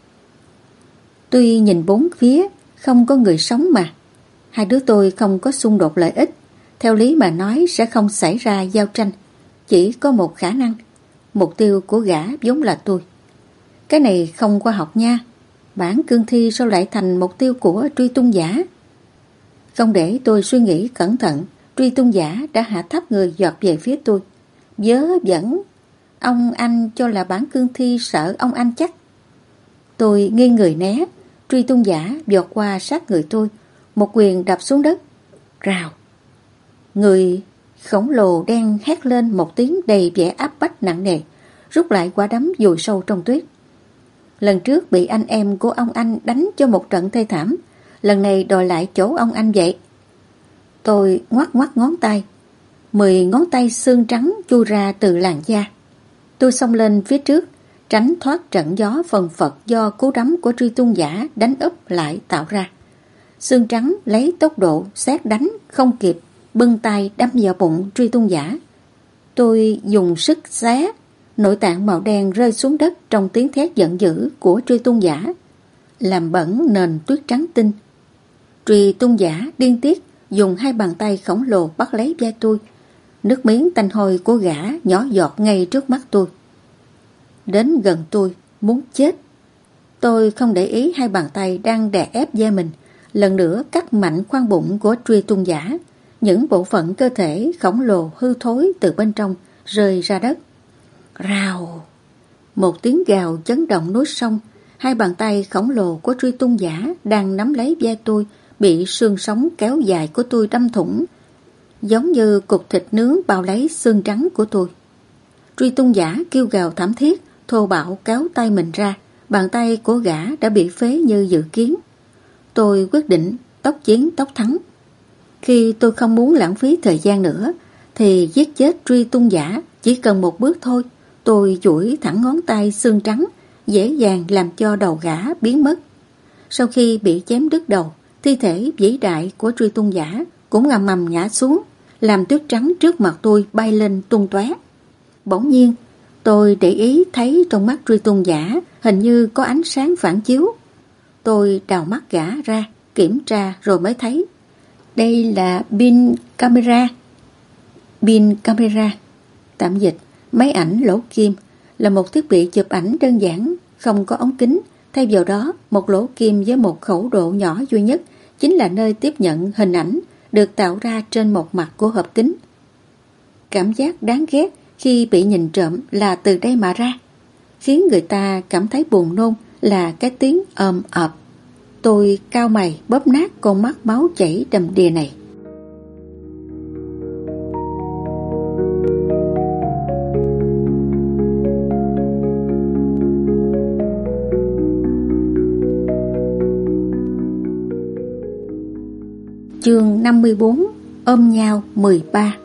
Tuy nhìn bốn phía không có người sống mà, hai đứa tôi không có xung đột lợi ích, theo lý mà nói sẽ không xảy ra giao tranh. Chỉ có một khả năng, mục tiêu của gã vốn là tôi. Cái này không khoa học nha. Bản Cương Thi sao lại thành mục tiêu của truy tung giả? Không để tôi suy nghĩ cẩn thận, truy tung giả đã hạ thấp người giọt về phía tôi. Vớ vẩn, ông anh cho là Bản Cương Thi sợ ông anh chắc. Tôi nghiêng người né, truy tung giả vọt qua sát người tôi, một quyền đập xuống đất. Rào. Người khổng lồ đen hét lên một tiếng đầy vẻ áp bách nặng nề, rút lại quả đấm vùi sâu trong tuyết. Lần trước bị anh em của ông anh đánh cho một trận thê thảm, lần này đòi lại chỗ ông anh vậy. Tôi ngoắc ngoắc ngón tay, mười ngón tay xương trắng chui ra từ làn da. Tôi xông lên phía trước, tránh thoát trận gió phần phật do cú đấm của truy tung giả đánh úp lại tạo ra. Xương trắng lấy tốc độ xét đánh không kịp, bưng tay đâm vào bụng truy tung giả. Tôi dùng sức xé, nội tạng màu đen rơi xuống đất trong tiếng thét giận dữ của truy tung giả, làm bẩn nền tuyết trắng tinh. Truy tung giả điên tiết dùng hai bàn tay khổng lồ bắt lấy vai tôi. Nước miếng tanh hôi của gã nhỏ giọt ngay trước mắt tôi. Đến gần tôi, muốn chết. Tôi không để ý hai bàn tay đang đè ép vai mình, lần nữa cắt mạnh khoang bụng của truy tung giả. Những bộ phận cơ thể khổng lồ hư thối từ bên trong rơi ra đất. Rào! Một tiếng gào chấn động núi sông, hai bàn tay khổng lồ của truy tung giả đang nắm lấy vai tôi, bị xương sống kéo dài của tôi đâm thủng, giống như cục thịt nướng bao lấy xương trắng của tôi. Truy tung giả kêu gào thảm thiết, thô bạo kéo tay mình ra, bàn tay của gã đã bị phế như dự kiến. Tôi quyết định tốc chiến tốc thắng. Khi tôi không muốn lãng phí thời gian nữa, thì giết chết truy tung giả chỉ cần một bước thôi. Tôi duỗi thẳng ngón tay xương trắng, dễ dàng làm cho đầu gã biến mất. Sau khi bị chém đứt đầu, thi thể vĩ đại của truy tung giả cũng ngầm mầm ngã xuống, làm tuyết trắng trước mặt tôi bay lên tung tóe. Bỗng nhiên, tôi để ý thấy trong mắt truy tung giả hình như có ánh sáng phản chiếu. Tôi đào mắt gã ra, kiểm tra rồi mới thấy. Đây là pin camera. Pin camera, tạm dịch máy ảnh lỗ kim, là một thiết bị chụp ảnh đơn giản, không có ống kính. Thay vào đó, một lỗ kim với một khẩu độ nhỏ duy nhất chính là nơi tiếp nhận hình ảnh được tạo ra trên một mặt của hộp kính. Cảm giác đáng ghét khi bị nhìn trộm là từ đây mà ra. Khiến người ta cảm thấy buồn nôn là cái tiếng ồm ộp. Tôi cau mày bóp nát con mắt máu chảy đầm đìa này. Chương năm mươi bốn. Ôm nhau mười ba.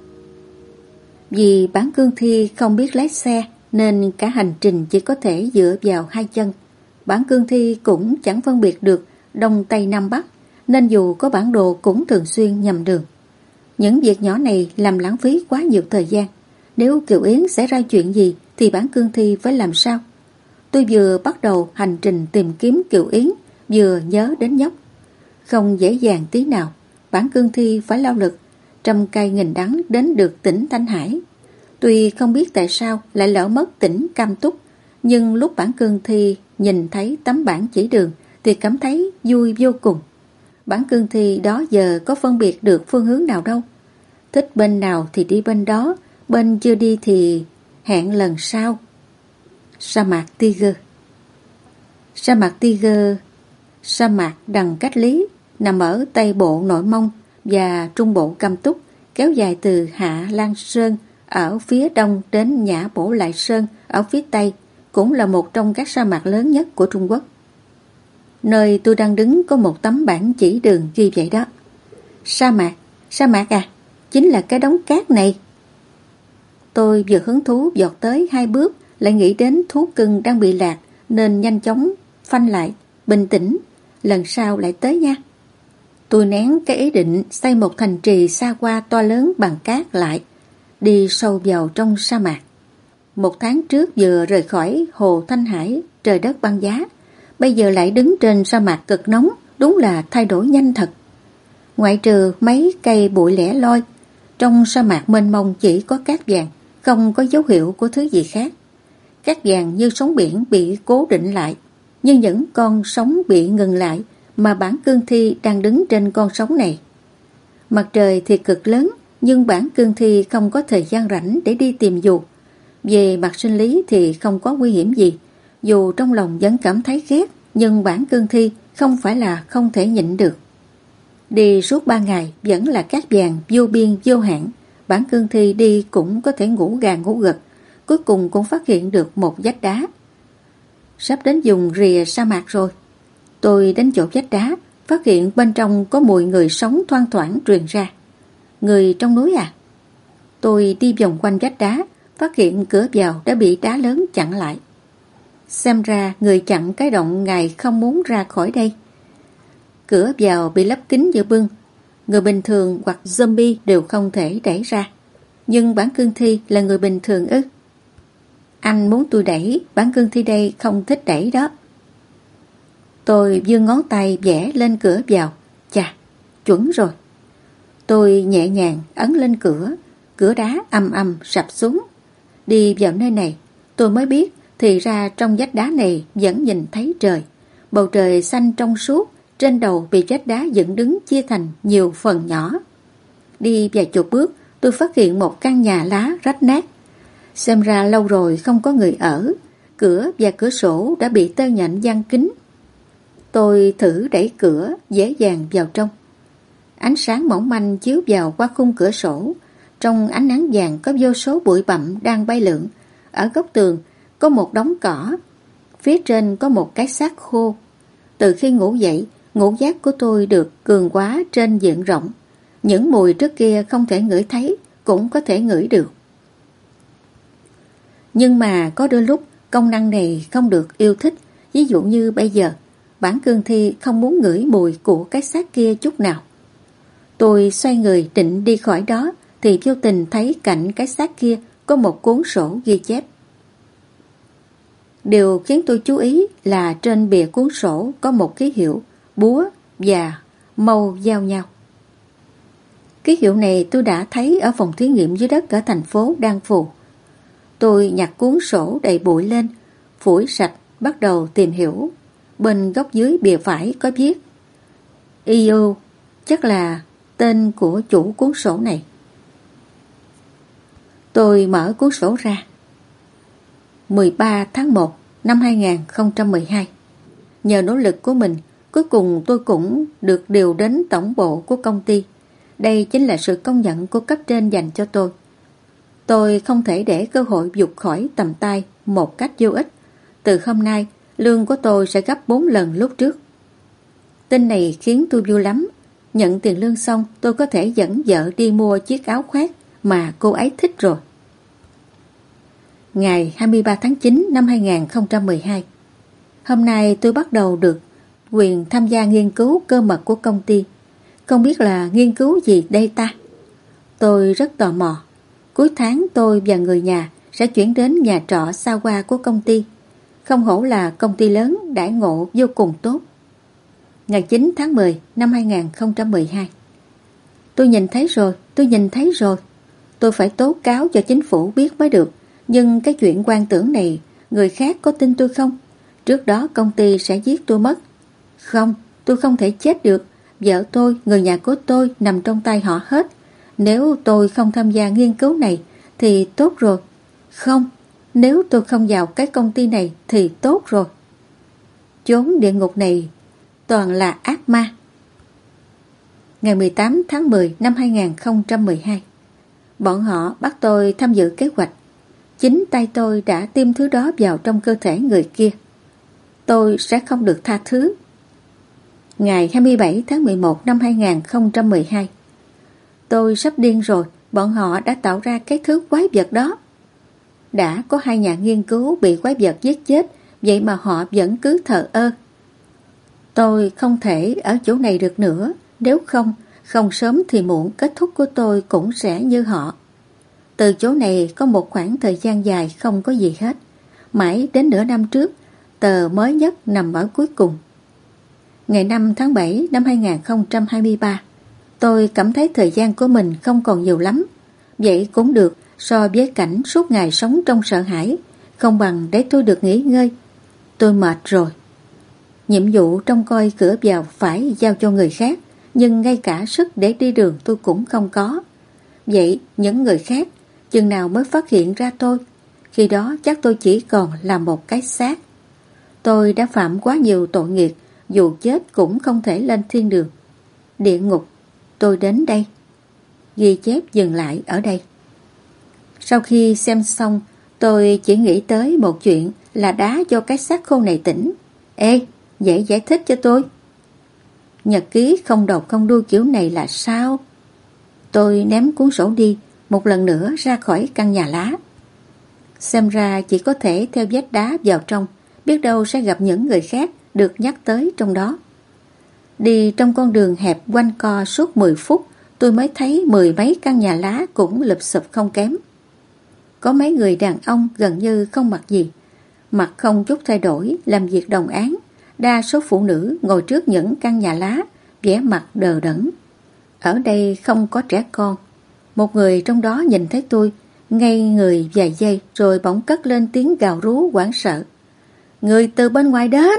Vì Bản Cương Thi không biết lái xe nên cả hành trình chỉ có thể dựa vào hai chân. Bản Cương Thi cũng chẳng phân biệt được Đông Tây Nam Bắc, nên dù có bản đồ cũng thường xuyên nhầm đường. Những việc nhỏ này làm lãng phí quá nhiều thời gian. Nếu Kiều Yến xảy ra chuyện gì thì Bản Cương Thi phải làm sao? Tôi vừa bắt đầu hành trình tìm kiếm Kiều Yến, vừa nhớ đến nhóc. Không dễ dàng tí nào. Bản Cương Thi phải lao lực trăm cây nghìn đắng đến được tỉnh Thanh Hải. Tuy không biết tại sao lại lỡ mất tỉnh Cam Túc, nhưng lúc Bản Cương Thi nhìn thấy tấm bảng chỉ đường thì cảm thấy vui vô cùng. Bản Cương Thi đó giờ có phân biệt được phương hướng nào đâu. Thích bên nào thì đi bên đó, bên chưa đi thì hẹn lần sau. Sa mạc Tiger. Sa mạc Tiger, sa mạc Đằng Cách Lý, nằm ở Tây Bộ Nội Mông và Trung Bộ Cam Túc, kéo dài từ Hạ Lan Sơn ở phía đông đến Nhã Bổ Lại Sơn ở phía tây, cũng là một trong các sa mạc lớn nhất của Trung Quốc. Nơi tôi đang đứng có một tấm bảng chỉ đường ghi vậy đó. Sa mạc, sa mạc à, chính là cái đống cát này. Tôi vừa hứng thú vọt tới hai bước, lại nghĩ đến thú cưng đang bị lạc nên nhanh chóng phanh lại, bình tĩnh, lần sau lại tới nha. Tôi nén cái ý định xây một thành trì xa hoa to lớn bằng cát lại, đi sâu vào trong sa mạc. Một tháng trước vừa rời khỏi hồ Thanh Hải, trời đất băng giá, bây giờ lại đứng trên sa mạc cực nóng, đúng là thay đổi nhanh thật. Ngoại trừ mấy cây bụi lẻ loi, trong sa mạc mênh mông chỉ có cát vàng, không có dấu hiệu của thứ gì khác. Cát vàng như sóng biển bị cố định lại, như những con sóng bị ngừng lại, mà Bản Cương Thi đang đứng trên con sóng này. Mặt trời thì cực lớn, nhưng Bản Cương Thi không có thời gian rảnh để đi tìm dù. Về mặt sinh lý thì không có nguy hiểm gì, dù trong lòng vẫn cảm thấy ghét, nhưng Bản Cương Thi không phải là không thể nhịn được. Đi suốt ba ngày vẫn là cát vàng vô biên vô hạn. Bản Cương Thi đi cũng có thể ngủ gà ngủ gật, cuối cùng cũng phát hiện được một vách đá. Sắp đến vùng rìa sa mạc rồi. Tôi đến chỗ vách đá, phát hiện bên trong có mùi người sống thoang thoảng truyền ra. Người trong núi à? Tôi đi vòng quanh vách đá, phát hiện cửa vào đã bị đá lớn chặn lại. Xem ra người chặn cái động ngài không muốn ra khỏi đây. Cửa vào bị lấp kín như bưng. Người bình thường hoặc zombie đều không thể đẩy ra. Nhưng Bản Cương Thi là người bình thường ư? Anh muốn tôi đẩy, Bản Cương Thi đây không thích đẩy đó. Tôi giương ngón tay vẽ lên cửa vào. Chà, chuẩn rồi. Tôi nhẹ nhàng ấn lên cửa, cửa đá ầm ầm sập xuống. Đi vào nơi này, tôi mới biết thì ra trong vách đá này vẫn nhìn thấy trời. Bầu trời xanh trong suốt, trên đầu bị vách đá dựng đứng chia thành nhiều phần nhỏ. Đi vài chục bước, tôi phát hiện một căn nhà lá rách nát. Xem ra lâu rồi không có người ở. Cửa và cửa sổ đã bị tơ nhện giăng kín. Tôi thử đẩy cửa dễ dàng vào trong. Ánh sáng mỏng manh chiếu vào qua khung cửa sổ. Trong ánh nắng vàng có vô số bụi bặm đang bay lượn. Ở góc tường có một đống cỏ. Phía trên có một cái xác khô. Từ khi ngủ dậy, ngũ giác của tôi được cường hóa trên diện rộng. Những mùi trước kia không thể ngửi thấy cũng có thể ngửi được. Nhưng mà có đôi lúc công năng này không được yêu thích. Ví dụ như bây giờ, bản cương thi không muốn ngửi mùi của cái xác kia chút nào. Tôi xoay người định đi khỏi đó thì vô tình thấy cạnh cái xác kia có một cuốn sổ ghi chép. Điều khiến tôi chú ý là trên bìa cuốn sổ có một ký hiệu búa và mâu giao nhau. Ký hiệu này tôi đã thấy ở phòng thí nghiệm dưới đất ở thành phố Đan Phù. Tôi nhặt cuốn sổ đầy bụi lên, phủi sạch, bắt đầu tìm hiểu. Bên góc dưới bìa phải có viết i u, chắc là tên của chủ cuốn sổ này. Tôi mở cuốn sổ ra. mười ba tháng một năm hai nghìn không trăm mười hai. Nhờ nỗ lực của mình, cuối cùng tôi cũng được điều đến tổng bộ của công ty. Đây chính là sự công nhận của cấp trên dành cho tôi. Tôi không thể để cơ hội vụt khỏi tầm tay một cách vô ích. Từ hôm nay, lương của tôi sẽ gấp bốn lần lúc trước. Tin này khiến tôi vui lắm. Nhận tiền lương xong, tôi có thể dẫn vợ đi mua chiếc áo khoác mà cô ấy thích rồi. Ngày hai mươi ba tháng chín năm hai nghìn không trăm mười hai. Hôm nay tôi bắt đầu được quyền tham gia nghiên cứu cơ mật của công ty. Không biết là nghiên cứu gì đây ta? Tôi rất tò mò. Cuối tháng tôi và người nhà sẽ chuyển đến nhà trọ xa hoa của công ty. Không hổ là công ty lớn, đãi ngộ vô cùng tốt. Ngày chín tháng mười năm hai nghìn không trăm mười hai. Tôi nhìn thấy rồi, tôi nhìn thấy rồi. Tôi phải tố cáo cho chính phủ biết mới được. Nhưng cái chuyện quan tưởng này, người khác có tin tôi không? Trước đó công ty sẽ giết tôi mất. Không, tôi không thể chết được. Vợ tôi, người nhà của tôi nằm trong tay họ hết. Nếu tôi không tham gia nghiên cứu này thì tốt rồi. Không, nếu tôi không vào cái công ty này thì tốt rồi. Chốn địa ngục này toàn là ác ma. Ngày mười tám tháng mười năm hai nghìn không trăm mười hai. Bọn họ bắt tôi tham dự kế hoạch. Chính tay tôi đã tiêm thứ đó vào trong cơ thể người kia. Tôi sẽ không được tha thứ. Ngày hai mươi bảy tháng mười một năm hai nghìn không trăm mười hai. Tôi sắp điên rồi, bọn họ đã tạo ra cái thứ quái vật đó. Đã có hai nhà nghiên cứu bị quái vật giết chết, vậy mà họ vẫn cứ thờ ơ. Tôi không thể ở chỗ này được nữa, nếu không, không sớm thì muộn kết thúc của tôi cũng sẽ như họ. Từ chỗ này có một khoảng thời gian dài không có gì hết. Mãi đến nửa năm trước, tờ mới nhất nằm ở cuối cùng. Ngày năm tháng bảy năm hai nghìn không trăm hai mươi ba, tôi cảm thấy thời gian của mình không còn nhiều lắm. Vậy cũng được, so với cảnh suốt ngày sống trong sợ hãi, không bằng để tôi được nghỉ ngơi. Tôi mệt rồi. Nhiệm vụ trông coi cửa vào phải giao cho người khác, nhưng ngay cả sức để đi đường tôi cũng không có. Vậy những người khác chừng nào mới phát hiện ra tôi? Khi đó chắc tôi chỉ còn là một cái xác. Tôi đã phạm quá nhiều tội nghiệp, dù chết cũng không thể lên thiên đường. Địa ngục, tôi đến đây. Ghi chép dừng lại ở đây. Sau khi xem xong, tôi chỉ nghĩ tới một chuyện là đá cho cái xác khô này tỉnh. Ê, dễ giải thích cho tôi. Nhật ký không đầu không đuôi kiểu này là sao? Tôi ném cuốn sổ đi, một lần nữa ra khỏi căn nhà lá. Xem ra chỉ có thể theo vách đá vào trong, biết đâu sẽ gặp những người khác được nhắc tới trong đó. Đi trong con đường hẹp quanh co suốt mười phút, tôi mới thấy mười mấy căn nhà lá cũng lụp xụp không kém. Có mấy người đàn ông gần như không mặc gì, mặt không chút thay đổi, làm việc đồng áng. Đa số phụ nữ ngồi trước những căn nhà lá, vẻ mặt đờ đẫn. Ở đây không có trẻ con. Một người trong đó nhìn thấy tôi, ngây người vài giây rồi bỗng cất lên tiếng gào rú hoảng sợ. Người từ bên ngoài đến!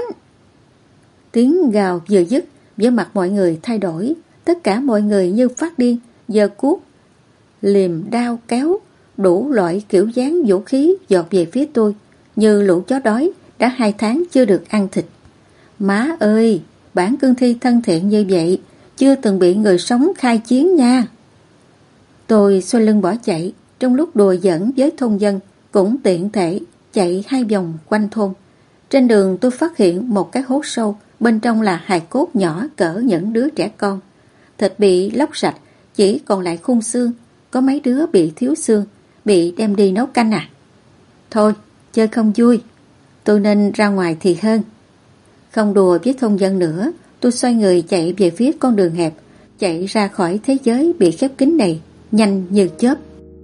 Tiếng gào vừa dứt, vẻ mặt mọi người thay đổi. Tất cả mọi người như phát điên, giơ cuốc, liềm đao kéo, đủ loại kiểu dáng vũ khí dọt về phía tôi. như lũ chó đói đã hai tháng chưa được ăn thịt. Má ơi, bản cương thi thân thiện như vậy chưa từng bị người sống khai chiến nha. Tôi xoay lưng bỏ chạy, trong lúc đùa giỡn với thôn dân cũng tiện thể chạy hai vòng quanh thôn. Trên đường tôi phát hiện một cái hố sâu, bên trong là hài cốt nhỏ cỡ những đứa trẻ con. Thịt bị lóc sạch, chỉ còn lại khung xương, có mấy đứa bị thiếu xương, bị đem đi nấu canh à. Thôi, chơi không vui, tôi nên ra ngoài thì hơn. Không đùa với thôn dân nữa, tôi xoay người chạy về phía con đường hẹp, chạy ra khỏi thế giới bị khép kín này, nhanh như chớp.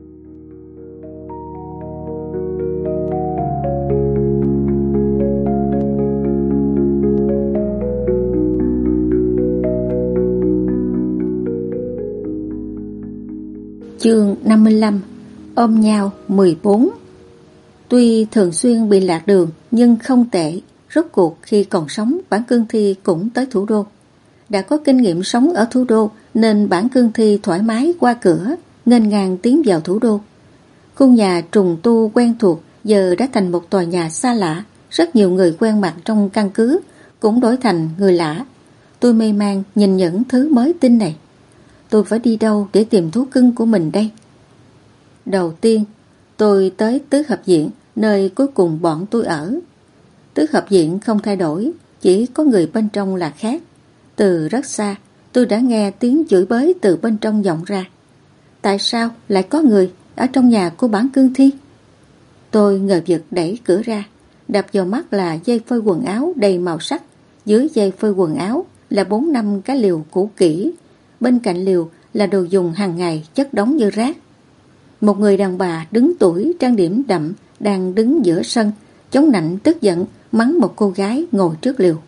Chương năm mươi lăm. Ôm nhau mười bốn. Tuy thường xuyên bị lạc đường nhưng không tệ. Rốt cuộc khi còn sống, bản cương thi cũng tới thủ đô. Đã có kinh nghiệm sống ở thủ đô nên bản cương thi thoải mái qua cửa, nghênh ngang tiến vào thủ đô. Khu nhà trùng tu quen thuộc giờ đã thành một tòa nhà xa lạ. Rất nhiều người quen mặt trong căn cứ cũng đổi thành người lạ. Tôi mê man nhìn những thứ mới tinh này. Tôi phải đi đâu để tìm thú cưng của mình đây? Đầu tiên, tôi tới tứ hợp viện, nơi cuối cùng bọn tôi ở. Tứ hợp viện không thay đổi, chỉ có người bên trong là khác. Từ rất xa, tôi đã nghe tiếng chửi bới từ bên trong vọng ra. Tại sao lại có người ở trong nhà của bản cương thi? Tôi ngờ vực đẩy cửa ra, đập vào mắt là dây phơi quần áo đầy màu sắc. Dưới dây phơi quần áo là bốn năm cái liều cũ kỹ. Bên cạnh liều là đồ dùng hàng ngày chất đống như rác. Một người đàn bà đứng tuổi trang điểm đậm đang đứng giữa sân, chống nạnh tức giận mắng một cô gái ngồi trước liều.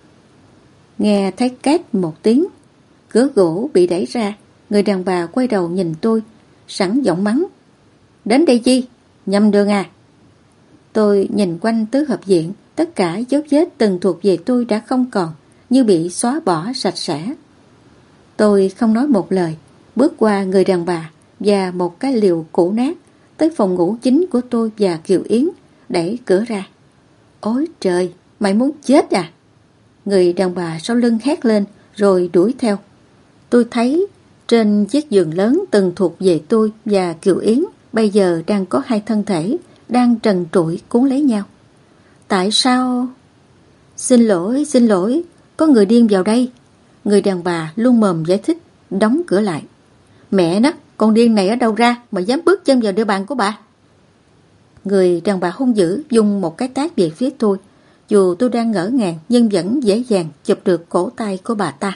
Nghe thấy két một tiếng, cửa gỗ bị đẩy ra, người đàn bà quay đầu nhìn tôi, sẵn giọng mắng. Đến đây chi? Nhầm đường à? Tôi nhìn quanh tứ hợp viện, tất cả dấu vết từng thuộc về tôi đã không còn, như bị xóa bỏ sạch sẽ. Tôi không nói một lời, bước qua người đàn bà và một cái liều cũ nát, tới phòng ngủ chính của tôi và Kiều Yến, đẩy cửa ra. Ôi trời, mày muốn chết à? Người đàn bà sau lưng hét lên rồi đuổi theo. Tôi thấy trên chiếc giường lớn từng thuộc về tôi và Kiều Yến bây giờ đang có hai thân thể đang trần trụi cuốn lấy nhau. Tại sao? Xin lỗi, xin lỗi, có người điên vào đây. Người đàn bà luôn mồm giải thích, đóng cửa lại. Mẹ nó, con điên này ở đâu ra mà dám bước chân vào địa bàn của bà? Người đàn bà hung dữ dùng một cái tát về phía tôi. Dù tôi đang ngỡ ngàng nhưng vẫn dễ dàng chụp được cổ tay của bà ta.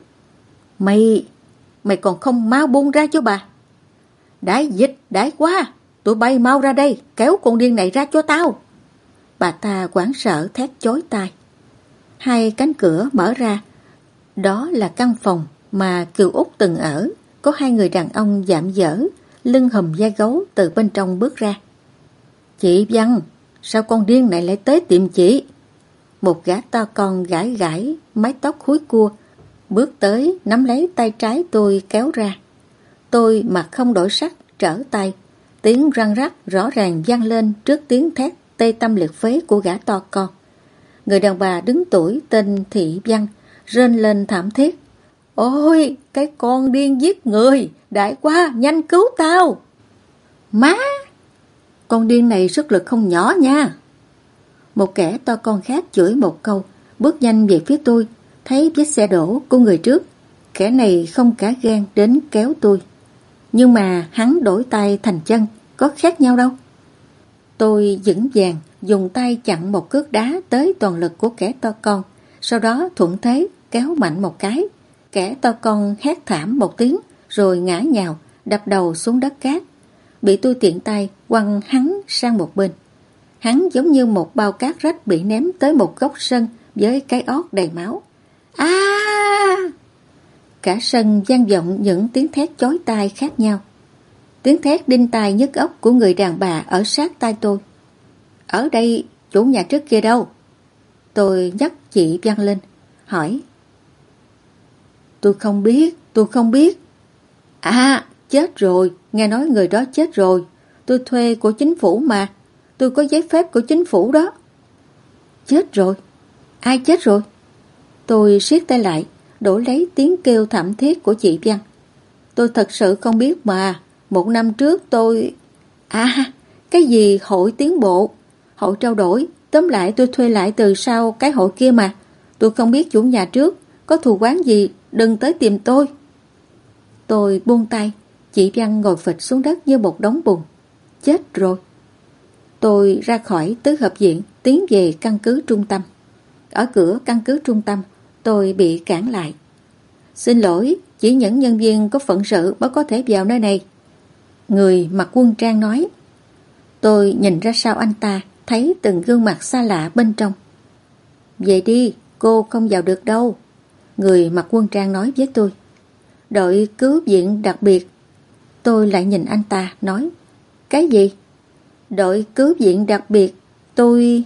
Mày, mày còn không mau buông ra cho bà. Đãi dịch, đãi quá, tụi bay mau ra đây, kéo con điên này ra cho tao. Bà ta hoảng sợ thét chói tai. Hai cánh cửa mở ra. Đó là căn phòng mà Kiều Út từng ở. Có hai người đàn ông dạm dở, lưng hùm vai gấu từ bên trong bước ra. Chị Văn, sao con điên này lại tới tiệm chị? Một gã to con gãi gãi, mái tóc húi cua, bước tới nắm lấy tay trái tôi kéo ra. Tôi mặt không đổi sắc, trở tay. Tiếng răng rắc rõ ràng vang lên trước tiếng thét tê tâm liệt phế của gã to con. Người đàn bà đứng tuổi tên Thị Văn rên lên thảm thiết. Ôi, cái con điên giết người, đại quá, nhanh cứu tao. Má, con điên này sức lực không nhỏ nha. Một kẻ to con khác chửi một câu, bước nhanh về phía tôi, thấy vết xe đổ của người trước. Kẻ này không cả gan đến kéo tôi. Nhưng mà hắn đổi tay thành chân, có khác nhau đâu. Tôi vững vàng dùng tay chặn một cước đá tới toàn lực của kẻ to con, sau đó thuận thế kéo mạnh một cái. Kẻ to con hét thảm một tiếng rồi ngã nhào, đập đầu xuống đất cát. Bị tôi tiện tay quăng hắn sang một bên. Hắn giống như một bao cát rách bị ném tới một góc sân với cái ót đầy máu. A! À! Cả sân vang vọng những tiếng thét chói tai khác nhau. Tiếng thét đinh tai nhức óc của người đàn bà ở sát tai tôi. Ở đây, chủ nhà trước kia đâu? Tôi nhắc chị Văn lên, hỏi. Tôi không biết, tôi không biết. À, chết rồi, nghe nói người đó chết rồi. Tôi thuê của chính phủ mà. tôi có giấy phép của chính phủ đó. Chết rồi. Ai chết rồi? Tôi siết tay lại, đổi lấy tiếng kêu thảm thiết của chị Văn. Tôi thật sự không biết mà. Một năm trước tôi... À, cái gì hội tiến bộ, hội trao đổi. Tóm lại tôi thuê lại từ sau cái hội kia mà. Tôi không biết chủ nhà trước có thù oán gì, đừng tới tìm tôi. Tôi buông tay, chị Văn ngồi phịch xuống đất như một đống bùn. Chết rồi. Tôi ra khỏi tứ hợp viện, tiến về căn cứ trung tâm. Ở cửa căn cứ trung tâm, tôi bị cản lại. Xin lỗi, chỉ những nhân viên có phận sự mới có thể vào nơi này. Người mặc quân trang nói. Tôi nhìn ra sau anh ta, thấy từng gương mặt xa lạ bên trong. Về đi, cô không vào được đâu. Người mặc quân trang nói với tôi. Đội cứu viện đặc biệt. Tôi lại nhìn anh ta, nói. Cái gì? Đội cứu viện đặc biệt. Tôi...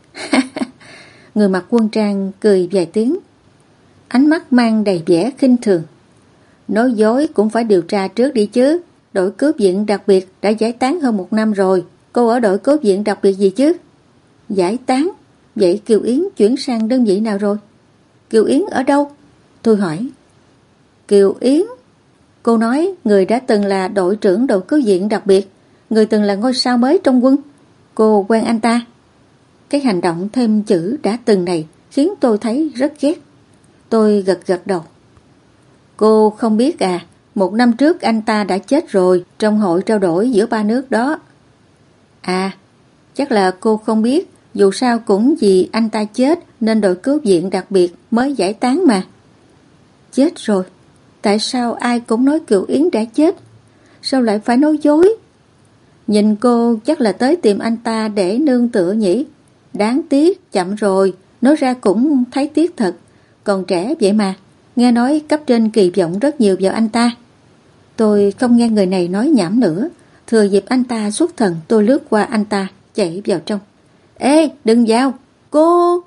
Người mặc quân trang cười vài tiếng. Ánh mắt mang đầy vẻ khinh thường. Nói dối cũng phải điều tra trước đi chứ. Đội cứu viện đặc biệt đã giải tán hơn một năm rồi. Cô ở đội cứu viện đặc biệt gì chứ? Giải tán? Vậy Kiều Yến chuyển sang đơn vị nào rồi? Kiều Yến ở đâu? Tôi hỏi. Kiều Yến? Cô nói người đã từng là đội trưởng đội cứu viện đặc biệt, người từng là ngôi sao mới trong quân. Cô quen anh ta? Cái hành động thêm chữ đã từng này khiến tôi thấy rất ghét. Tôi gật gật đầu. Cô không biết à, một năm trước anh ta đã chết rồi trong hội trao đổi giữa ba nước đó. À, chắc là cô không biết, dù sao cũng vì anh ta chết nên đội cứu viện đặc biệt mới giải tán mà. Chết rồi? Tại sao ai cũng nói Kiều Yến đã chết? Sao lại phải nói dối? Nhìn cô chắc là tới tìm anh ta để nương tựa nhỉ? Đáng tiếc, chậm rồi, nói ra cũng thấy tiếc thật. Còn trẻ vậy mà, nghe nói cấp trên kỳ vọng rất nhiều vào anh ta. Tôi không nghe người này nói nhảm nữa. Thừa dịp anh ta xuất thần, tôi lướt qua anh ta, chạy vào trong. Ê, đừng vào, cô!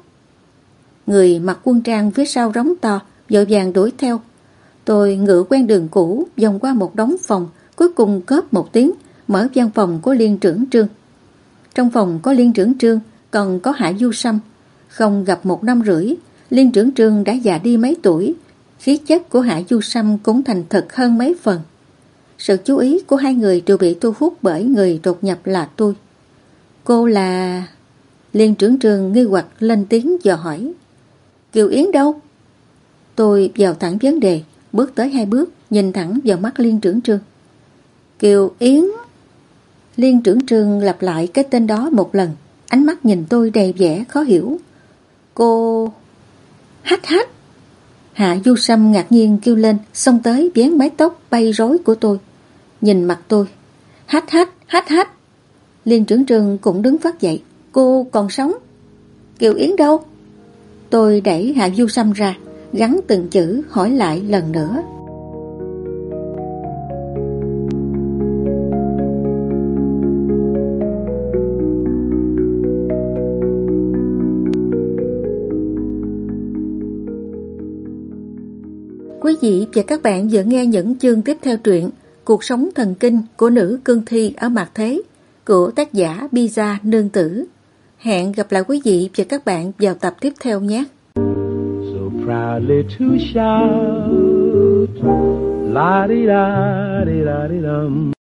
Người mặc quân trang phía sau rống to, vội vàng đuổi theo. Tôi ngựa quen đường cũ, vòng qua một đống phòng, cuối cùng cóp một tiếng, mở văn phòng của liên trưởng Trương. Trong phòng có liên trưởng Trương, còn có Hạ Du Sâm. Không gặp một năm rưỡi, liên trưởng Trương đã già đi mấy tuổi, khí chất của Hạ Du Sâm cũng thành thật hơn mấy phần. Sự chú ý của hai người đều bị thu hút bởi người đột nhập là tôi. Cô là... Liên trưởng Trương nghi hoặc lên tiếng dò hỏi. Kiều Yến đâu? Tôi vào thẳng vấn đề, bước tới hai bước, nhìn thẳng vào mắt liên trưởng Trương. Kiều Yến... Liên trưởng Trương lặp lại cái tên đó một lần, ánh mắt nhìn tôi đầy vẻ khó hiểu. Cô... Hách hách! Hạ Du Sâm ngạc nhiên kêu lên, xông tới vén mái tóc bay rối của tôi. Nhìn mặt tôi. Hách hách, hách hách! Liên trưởng Trương cũng đứng phát dậy. Cô còn sống? Kiều Yến đâu? Tôi đẩy Hạ Du Sâm ra, gắn từng chữ hỏi lại lần nữa. Quý vị và các bạn vừa nghe những chương tiếp theo truyện Cuộc sống thần kinh của nữ cương thi ở mặt thế của tác giả Pizza Nương Tử. Hẹn gặp lại quý vị và các bạn vào tập tiếp theo nhé. So proudly to shout, la di da di da di dum.